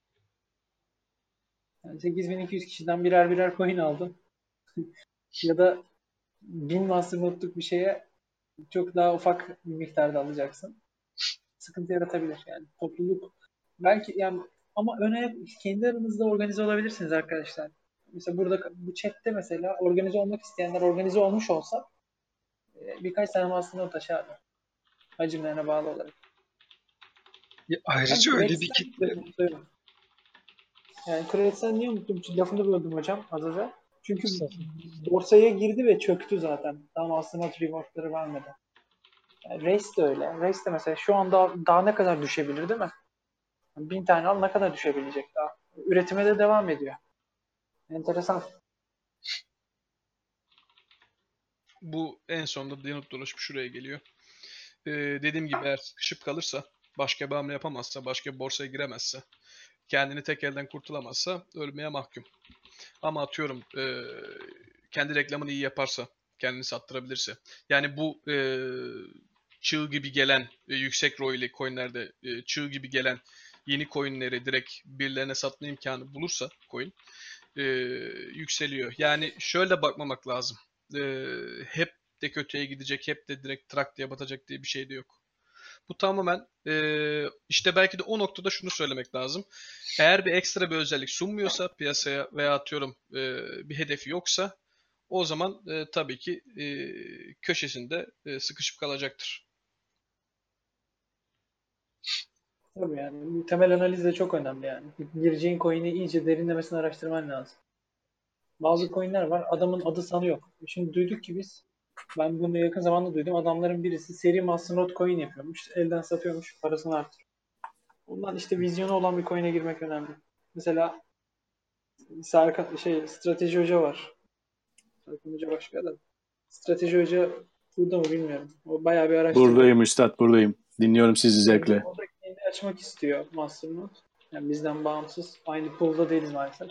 Yani sekiz bin iki yüz kişiden birer birer coin aldım. Ya da bin masternode'luk bir şeye çok daha ufak bir miktarda alacaksın. Sıkıntı yaratabilir yani. Topluluk belki yani ama öne kendi aranızda organize olabilirsiniz arkadaşlar. Mesela burada bu chatte mesela organize olmak isteyenler organize olmuş olsa e, birkaç tane aslında taşarlar. Hacimlerine bağlı olarak. Ya Ben ayrıca öyle bir kitle. Craig'den mutluyum. Yani Craig'den niye mutluyum? Çünkü lafını böldüm hocam az önce. Çünkü borsaya girdi ve çöktü zaten. Tam aslında rewardları vermedi. Yani Race de öyle. Race de mesela şu anda daha ne kadar düşebilir değil mi? Bin tane al ne kadar düşebilecek daha? Üretime de devam ediyor. Enteresan. Bu en sonunda yanıt dolaşıp şuraya geliyor. Ee, dediğim gibi eğer sıkışıp kalırsa, başka bir hamle yapamazsa, başka bir borsaya giremezse, kendini tek elden kurtulamazsa ölmeye mahkum. Ama atıyorum e, kendi reklamını iyi yaparsa, kendini sattırabilirse. Yani bu e, çığ gibi gelen, e, yüksek R O I'li coinlerde e, çığ gibi gelen yeni coinleri direkt birilerine satma imkanı bulursa coin, e, yükseliyor. Yani şöyle bakmamak lazım. E, hep de kötüye gidecek, hep de direkt trak diye batacak diye bir şey de yok. Bu tamamen e, işte belki de o noktada şunu söylemek lazım. Eğer bir ekstra bir özellik sunmuyorsa piyasaya veya atıyorum e, bir hedefi yoksa o zaman e, tabii ki e, köşesinde e, sıkışıp kalacaktır. Tabii yani temel analiz de çok önemli yani. Gireceğin coin'i iyice derinlemesine araştırman lazım. Bazı coin'ler var adamın adı sanı yok. Şimdi duyduk ki biz, ben bunu yakın zamanda duydum. Adamların birisi seri masternode coin yapıyormuş. Elden satıyormuş. Parasını artırıyor. Ondan işte vizyonu olan bir coin'e girmek önemli. Mesela Serkan, şey, Strateji Hoca var. Serkan Hoca başka adam. Strateji Hoca burada mı bilmiyorum. O bayağı bir araştırdı. Buradayım üstad, buradayım. Dinliyorum sizi zevkle. O da kendi açmak istiyor Masternode. Yani bizden bağımsız. Aynı pool'da değiliz maalesef.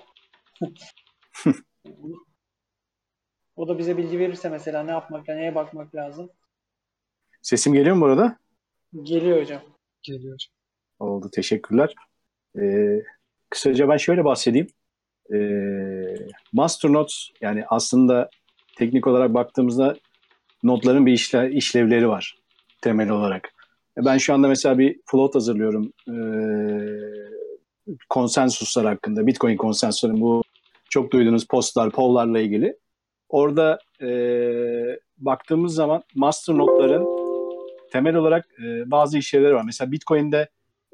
O da bize bilgi verirse mesela ne yapmak, neye bakmak lazım. Sesim geliyor mu bu arada? Geliyor hocam. Geliyor. Oldu, teşekkürler. Ee, kısaca ben şöyle bahsedeyim. Ee, Masternodes, yani aslında teknik olarak baktığımızda notların bir işle, işlevleri var temel olarak. Ben şu anda mesela bir float hazırlıyorum. Ee, konsensuslar hakkında, Bitcoin konsensusları, bu çok duyduğunuz postlar, poll'larla ilgili. Orada e, baktığımız zaman masternodların temel olarak e, bazı işlevleri var. Mesela Bitcoin'de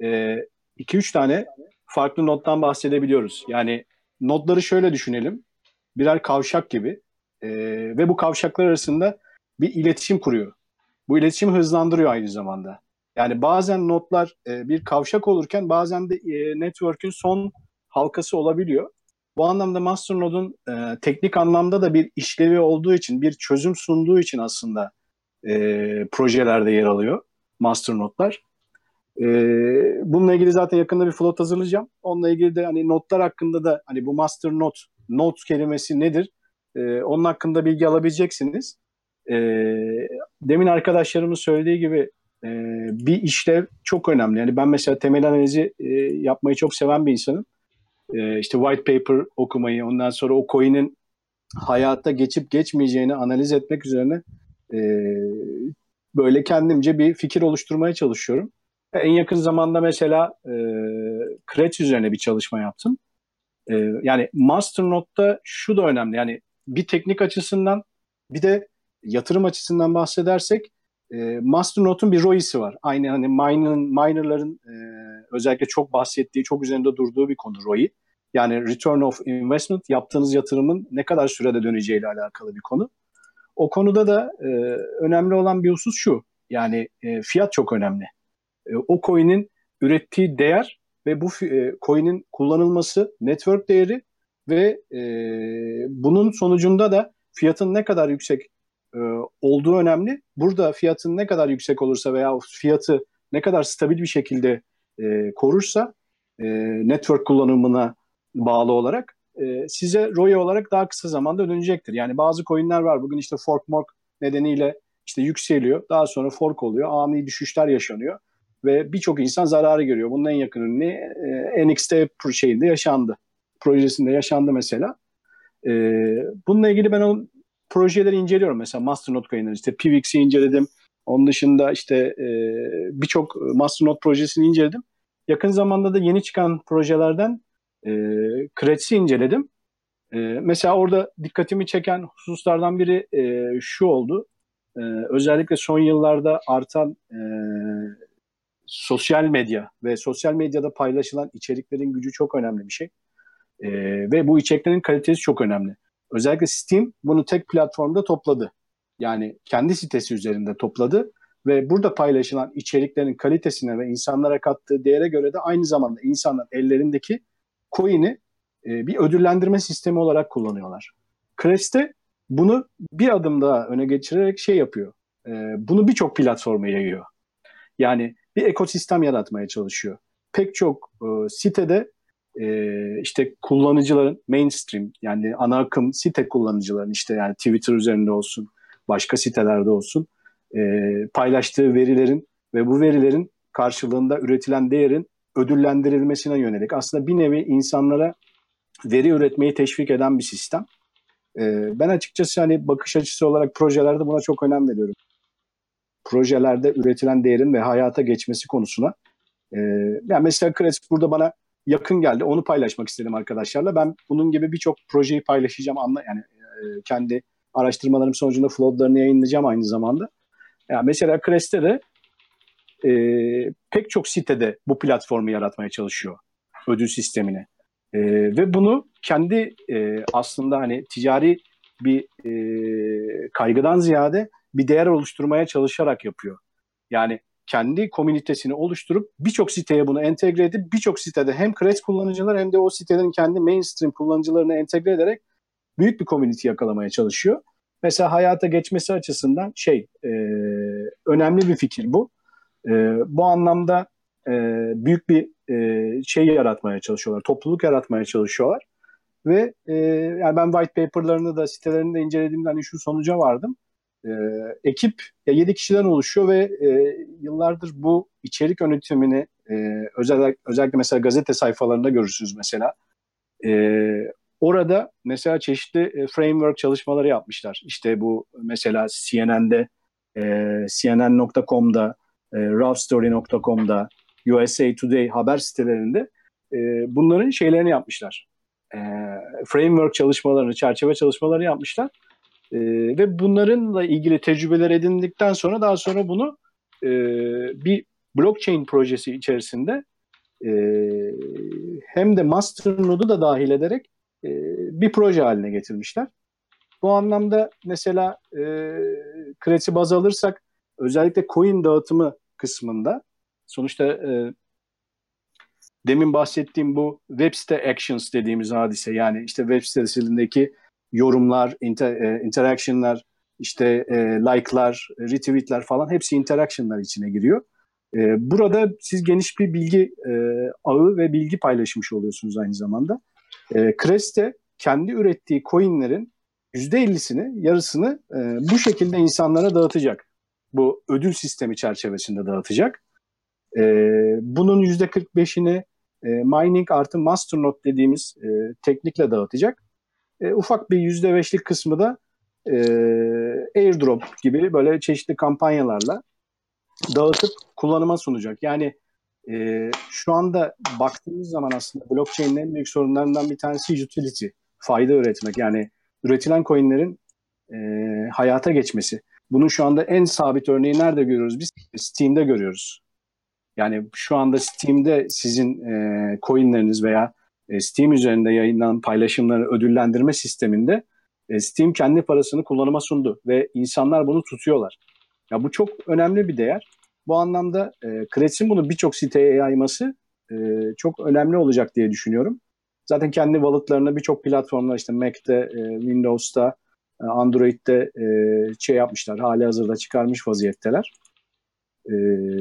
iki üç tane farklı noddan bahsedebiliyoruz. Yani nodları şöyle düşünelim. Birer kavşak gibi. E, ve bu kavşaklar arasında bir iletişim kuruyor. Bu iletişimi hızlandırıyor aynı zamanda. Yani bazen nodlar e, bir kavşak olurken bazen de e, network'ün son halkası olabiliyor. Bu anlamda Masternod'un e, teknik anlamda da bir işlevi olduğu için, bir çözüm sunduğu için aslında e, projelerde yer alıyor Masternod'lar. E, bununla ilgili zaten yakında bir float hazırlayacağım. Onunla ilgili de hani notlar hakkında da hani bu Masternode, node kelimesi nedir? E, onun hakkında bilgi alabileceksiniz. E, demin arkadaşlarımın söylediği gibi e, bir işlev çok önemli. Yani ben mesela temel analizi e, yapmayı çok seven bir insanım. E, işte white paper okumayı, ondan sonra o coin'in hayatta geçip geçmeyeceğini analiz etmek üzerine e, böyle kendimce bir fikir oluşturmaya çalışıyorum. En yakın zamanda mesela e, Kretz üzerine bir çalışma yaptım. E, yani Masternode'da şu da önemli. Yani bir teknik açısından bir de yatırım açısından bahsedersek e, Masternode'un bir R O I'si var. Aynı hani miner'ın, miner'ların e, özellikle çok bahsettiği, çok üzerinde durduğu bir konu R O I. Yani return of investment, yaptığınız yatırımın ne kadar sürede döneceğiyle alakalı bir konu. O konuda da e, önemli olan bir husus şu. Yani e, fiyat çok önemli. E, o coin'in ürettiği değer ve bu e, coin'in kullanılması, network değeri ve e, bunun sonucunda da fiyatın ne kadar yüksek e, olduğu önemli. Burada fiyatın ne kadar yüksek olursa veya fiyatı ne kadar stabil bir şekilde e, korursa e, network kullanımına bağlı olarak e, size R O I olarak daha kısa zamanda ödenecektir. Yani bazı coin'ler var. Bugün işte fork mork nedeniyle işte yükseliyor. Daha sonra fork oluyor. Ani düşüşler yaşanıyor. Ve birçok insan zararı görüyor. Bunun en yakın örneği e, N X T şeyinde yaşandı. Projesinde yaşandı mesela. E, bununla ilgili ben o projeleri inceliyorum. Mesela Masternode coin'leri, işte P V X'i inceledim. Onun dışında işte e, birçok Masternode projesini inceledim. Yakın zamanda da yeni çıkan projelerden e, Kretz'i inceledim. E, mesela orada dikkatimi çeken hususlardan biri e, şu oldu. E, özellikle son yıllarda artan e, sosyal medya ve sosyal medyada paylaşılan içeriklerin gücü çok önemli bir şey. E, ve bu içeriklerin kalitesi çok önemli. Özellikle Steam bunu tek platformda topladı. Yani kendi sitesi üzerinde topladı ve burada paylaşılan içeriklerin kalitesine ve insanlara kattığı değere göre de aynı zamanda insanlar ellerindeki coin'i e, bir ödüllendirme sistemi olarak kullanıyorlar. Kretz'te bunu bir adım daha öne geçirerek şey yapıyor. E, bunu birçok platforma yayıyor. Yani bir ekosistem yaratmaya çalışıyor. Pek çok e, sitede e, işte kullanıcıların mainstream, yani ana akım site kullanıcıların, işte yani Twitter üzerinde olsun, başka sitelerde olsun e, paylaştığı verilerin ve bu verilerin karşılığında üretilen değerin ödüllendirilmesine yönelik aslında bir nevi insanlara veri üretmeyi teşvik eden bir sistem. Ee, ben açıkçası hani bakış açısı olarak projelerde buna çok önem veriyorum. Projelerde üretilen değerin ve hayata geçmesi konusuna. Ee, yani mesela Kres burada bana yakın geldi. Onu paylaşmak istedim arkadaşlarla. Ben bunun gibi birçok projeyi paylaşacağım. Anla, yani e, kendi araştırmalarım sonucunda floodlarını yayınlayacağım aynı zamanda. Yani mesela Kres'te de e, pek çok sitede bu platformu yaratmaya çalışıyor. Ödül sistemini. E, ve bunu kendi e, aslında hani ticari bir e, kaygıdan ziyade bir değer oluşturmaya çalışarak yapıyor. Yani kendi komünitesini oluşturup birçok siteye bunu entegre edip birçok sitede hem Kres kullanıcılar hem de o sitenin kendi mainstream kullanıcılarını entegre ederek büyük bir community yakalamaya çalışıyor. Mesela hayata geçmesi açısından şey e, önemli bir fikir bu. E, bu anlamda e, büyük bir e, şey yaratmaya çalışıyorlar, topluluk yaratmaya çalışıyorlar. Ve e, yani ben white paper'larını da sitelerini de incelediğimde hani şu sonuca vardım. E, ekip ya yedi kişiden oluşuyor ve e, yıllardır bu içerik yönetimini e, özel, özellikle mesela gazete sayfalarında görürsünüz mesela. E, orada mesela çeşitli e, framework çalışmaları yapmışlar. İşte bu mesela C N N'de, e, C N N nokta com'da, e, ravstory nokta com'da, U S A Today haber sitelerinde e, bunların şeylerini yapmışlar. E, framework çalışmalarını, çerçeve çalışmaları yapmışlar. E, ve bunlarınla ilgili tecrübeler edindikten sonra daha sonra bunu e, bir blockchain projesi içerisinde e, hem de masternode'u da dahil ederek e, bir proje haline getirmişler. Bu anlamda mesela e, Kres'i baz alırsak özellikle coin dağıtımı kısmında sonuçta e, demin bahsettiğim bu web site actions dediğimiz hadise, yani işte web sitesindeki yorumlar, inter, e, interaction'lar, işte e, like'lar, retweet'ler falan hepsi interaction'lar içine giriyor. E, burada siz geniş bir bilgi e, ağı ve bilgi paylaşmış oluyorsunuz aynı zamanda. E, Kres de kendi ürettiği coin'lerin yüzde ellisini, yarısını e, bu şekilde insanlara dağıtacak. Bu ödül sistemi çerçevesinde dağıtacak. E, bunun yüzde kırk beşini e, mining artı masternode dediğimiz e, teknikle dağıtacak. E, ufak bir yüzde beşlik kısmı da e, airdrop gibi böyle çeşitli kampanyalarla dağıtıp kullanıma sunacak. Yani e, şu anda baktığımız zaman aslında blockchain'in en büyük sorunlarından bir tanesi utility, fayda üretmek. Yani üretilen coinlerin e, hayata geçmesi. Bunun şu anda en sabit örneği nerede görüyoruz? Biz Steam'de görüyoruz. Yani şu anda Steam'de sizin e, coinleriniz veya e, Steam üzerinde yayınlanan paylaşımları ödüllendirme sisteminde e, Steam kendi parasını kullanıma sundu ve insanlar bunu tutuyorlar. Ya bu çok önemli bir değer. Bu anlamda e, Kres'in bunu birçok siteye yayması e, çok önemli olacak diye düşünüyorum. Zaten kendi wallet'larına birçok platformlar, işte Mac'te, e, Windows'ta, e, Android'de e, şey yapmışlar. Hali hazırda çıkarmış vaziyetteler. E,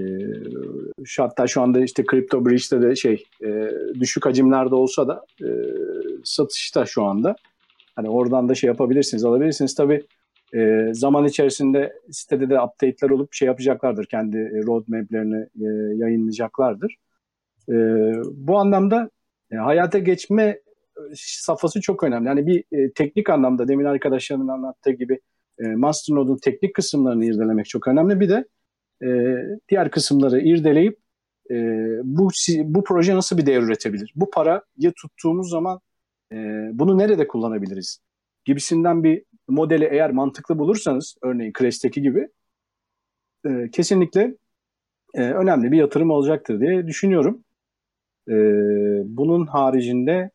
şu, hatta şu anda işte Crypto Bridge'de de şey e, düşük hacimlerde olsa da e, satışta şu anda. Hani oradan da şey yapabilirsiniz, alabilirsiniz. Tabii e, zaman içerisinde sitede de update'ler olup şey yapacaklardır. Kendi roadmap'lerini e, yayınlayacaklardır. E, bu anlamda e, hayata geçme safhası çok önemli. Yani bir e, teknik anlamda demin arkadaşlarımın anlattığı gibi e, Masternode'un teknik kısımlarını irdelemek çok önemli. Bir de e, diğer kısımları irdeleyip e, bu bu proje nasıl bir değer üretebilir? Bu parayı tuttuğumuz zaman e, bunu nerede kullanabiliriz? Gibisinden bir modeli eğer mantıklı bulursanız, örneğin Kres'teki gibi e, kesinlikle e, önemli bir yatırım olacaktır diye düşünüyorum. E, bunun haricinde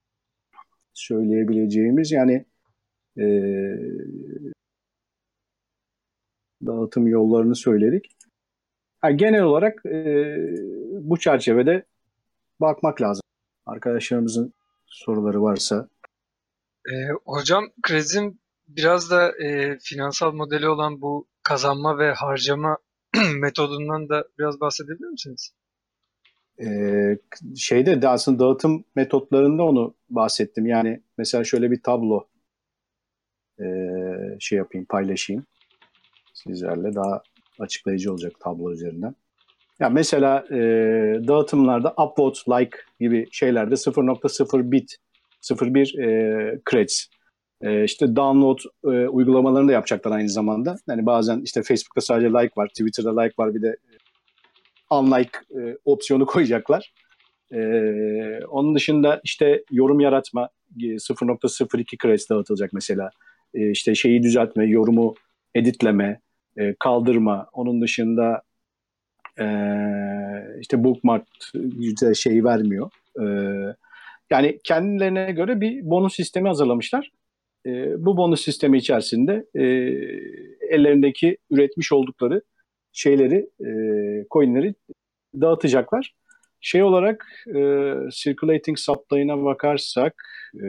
söyleyebileceğimiz yani e, dağıtım yollarını söyledik. Yani genel olarak e, bu çerçevede bakmak lazım. Arkadaşlarımızın soruları varsa. E, hocam Kres'in biraz da e, finansal modeli olan bu kazanma ve harcama metodundan da biraz bahsedebilir misiniz? Ee, şeyde de aslında dağıtım metotlarında onu bahsettim. Yani mesela şöyle bir tablo e, şey yapayım, paylaşayım sizlerle, daha açıklayıcı olacak tablo üzerinden. Ya mesela e, dağıtımlarda upvote, like gibi şeylerde sıfır nokta sıfır bit sıfır bir e, Creds. E, işte download e, uygulamalarını da yapacaklar aynı zamanda. Yani bazen işte Facebook'ta sadece like var, Twitter'da like var, bir de unlike e, opsiyonu koyacaklar. E, onun dışında işte yorum yaratma e, sıfır nokta sıfır iki Creds dağıtılacak mesela. E, işte şeyi düzeltme, yorumu editleme, e, kaldırma. Onun dışında e, işte bookmark yüzde şeyi vermiyor. E, yani kendilerine göre bir bonus sistemi hazırlamışlar. E, bu bonus sistemi içerisinde e, ellerindeki üretmiş oldukları şeyleri, e, coinleri dağıtacaklar. Şey olarak e, circulating supply'ına bakarsak e,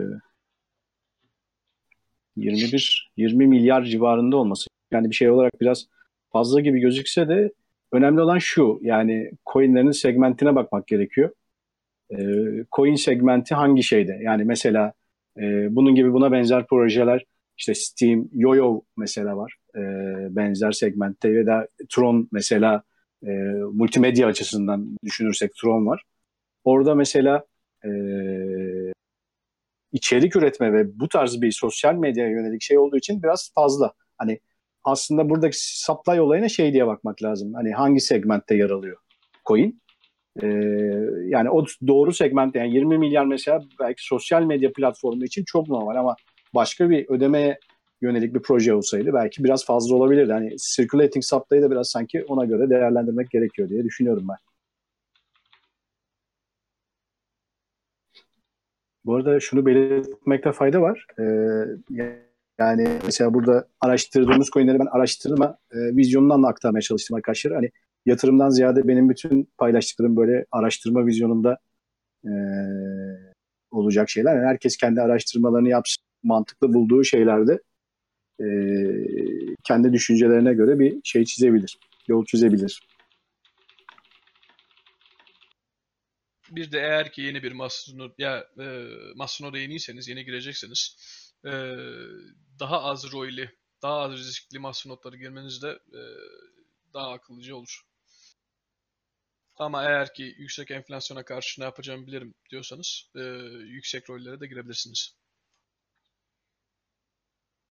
yirmi bir yirmi milyar civarında olması. Yani bir şey olarak biraz fazla gibi gözükse de önemli olan şu, yani coinlerin segmentine bakmak gerekiyor. E, coin segmenti hangi şeyde? Yani mesela e, bunun gibi buna benzer projeler işte Steam, Yoyo mesela var. E, benzer segmentte ve da Tron mesela e, multimedya açısından düşünürsek Tron var. Orada mesela e, içerik üretme ve bu tarz bir sosyal medyaya yönelik şey olduğu için biraz fazla. Hani aslında buradaki supply olayına şey diye bakmak lazım. Hani hangi segmentte yer alıyor coin? Ee, yani o doğru segmentte, yani yirmi milyar mesela belki sosyal medya platformu için çok normal ama başka bir ödemeye yönelik bir proje olsaydı belki biraz fazla olabilirdi. Hani circulating supply'ı da biraz sanki ona göre değerlendirmek gerekiyor diye düşünüyorum ben. Bu arada şunu belirtmekte fayda var. Ee, yani mesela burada araştırdığımız coinleri ben araştırma e, vizyonundan da aktarmaya çalıştım arkadaşlar. Hani yatırımdan ziyade benim bütün paylaştıklarım böyle araştırma vizyonunda e, olacak şeyler. Yani herkes kendi araştırmalarını yapsın, mantıklı bulduğu şeylerde e, kendi düşüncelerine göre bir şey çizebilir, yol çizebilir. Bir de eğer ki yeni bir Mastodon ya e, Mastodon'a yeniyseniz, yeni girecekseniz e, daha az roy'li, daha az riskli Mastodon'lara girmeniz de e, daha akıllıca olur. Ama eğer ki yüksek enflasyona karşı ne yapacağımı bilirim diyorsanız e, yüksek rollere de girebilirsiniz.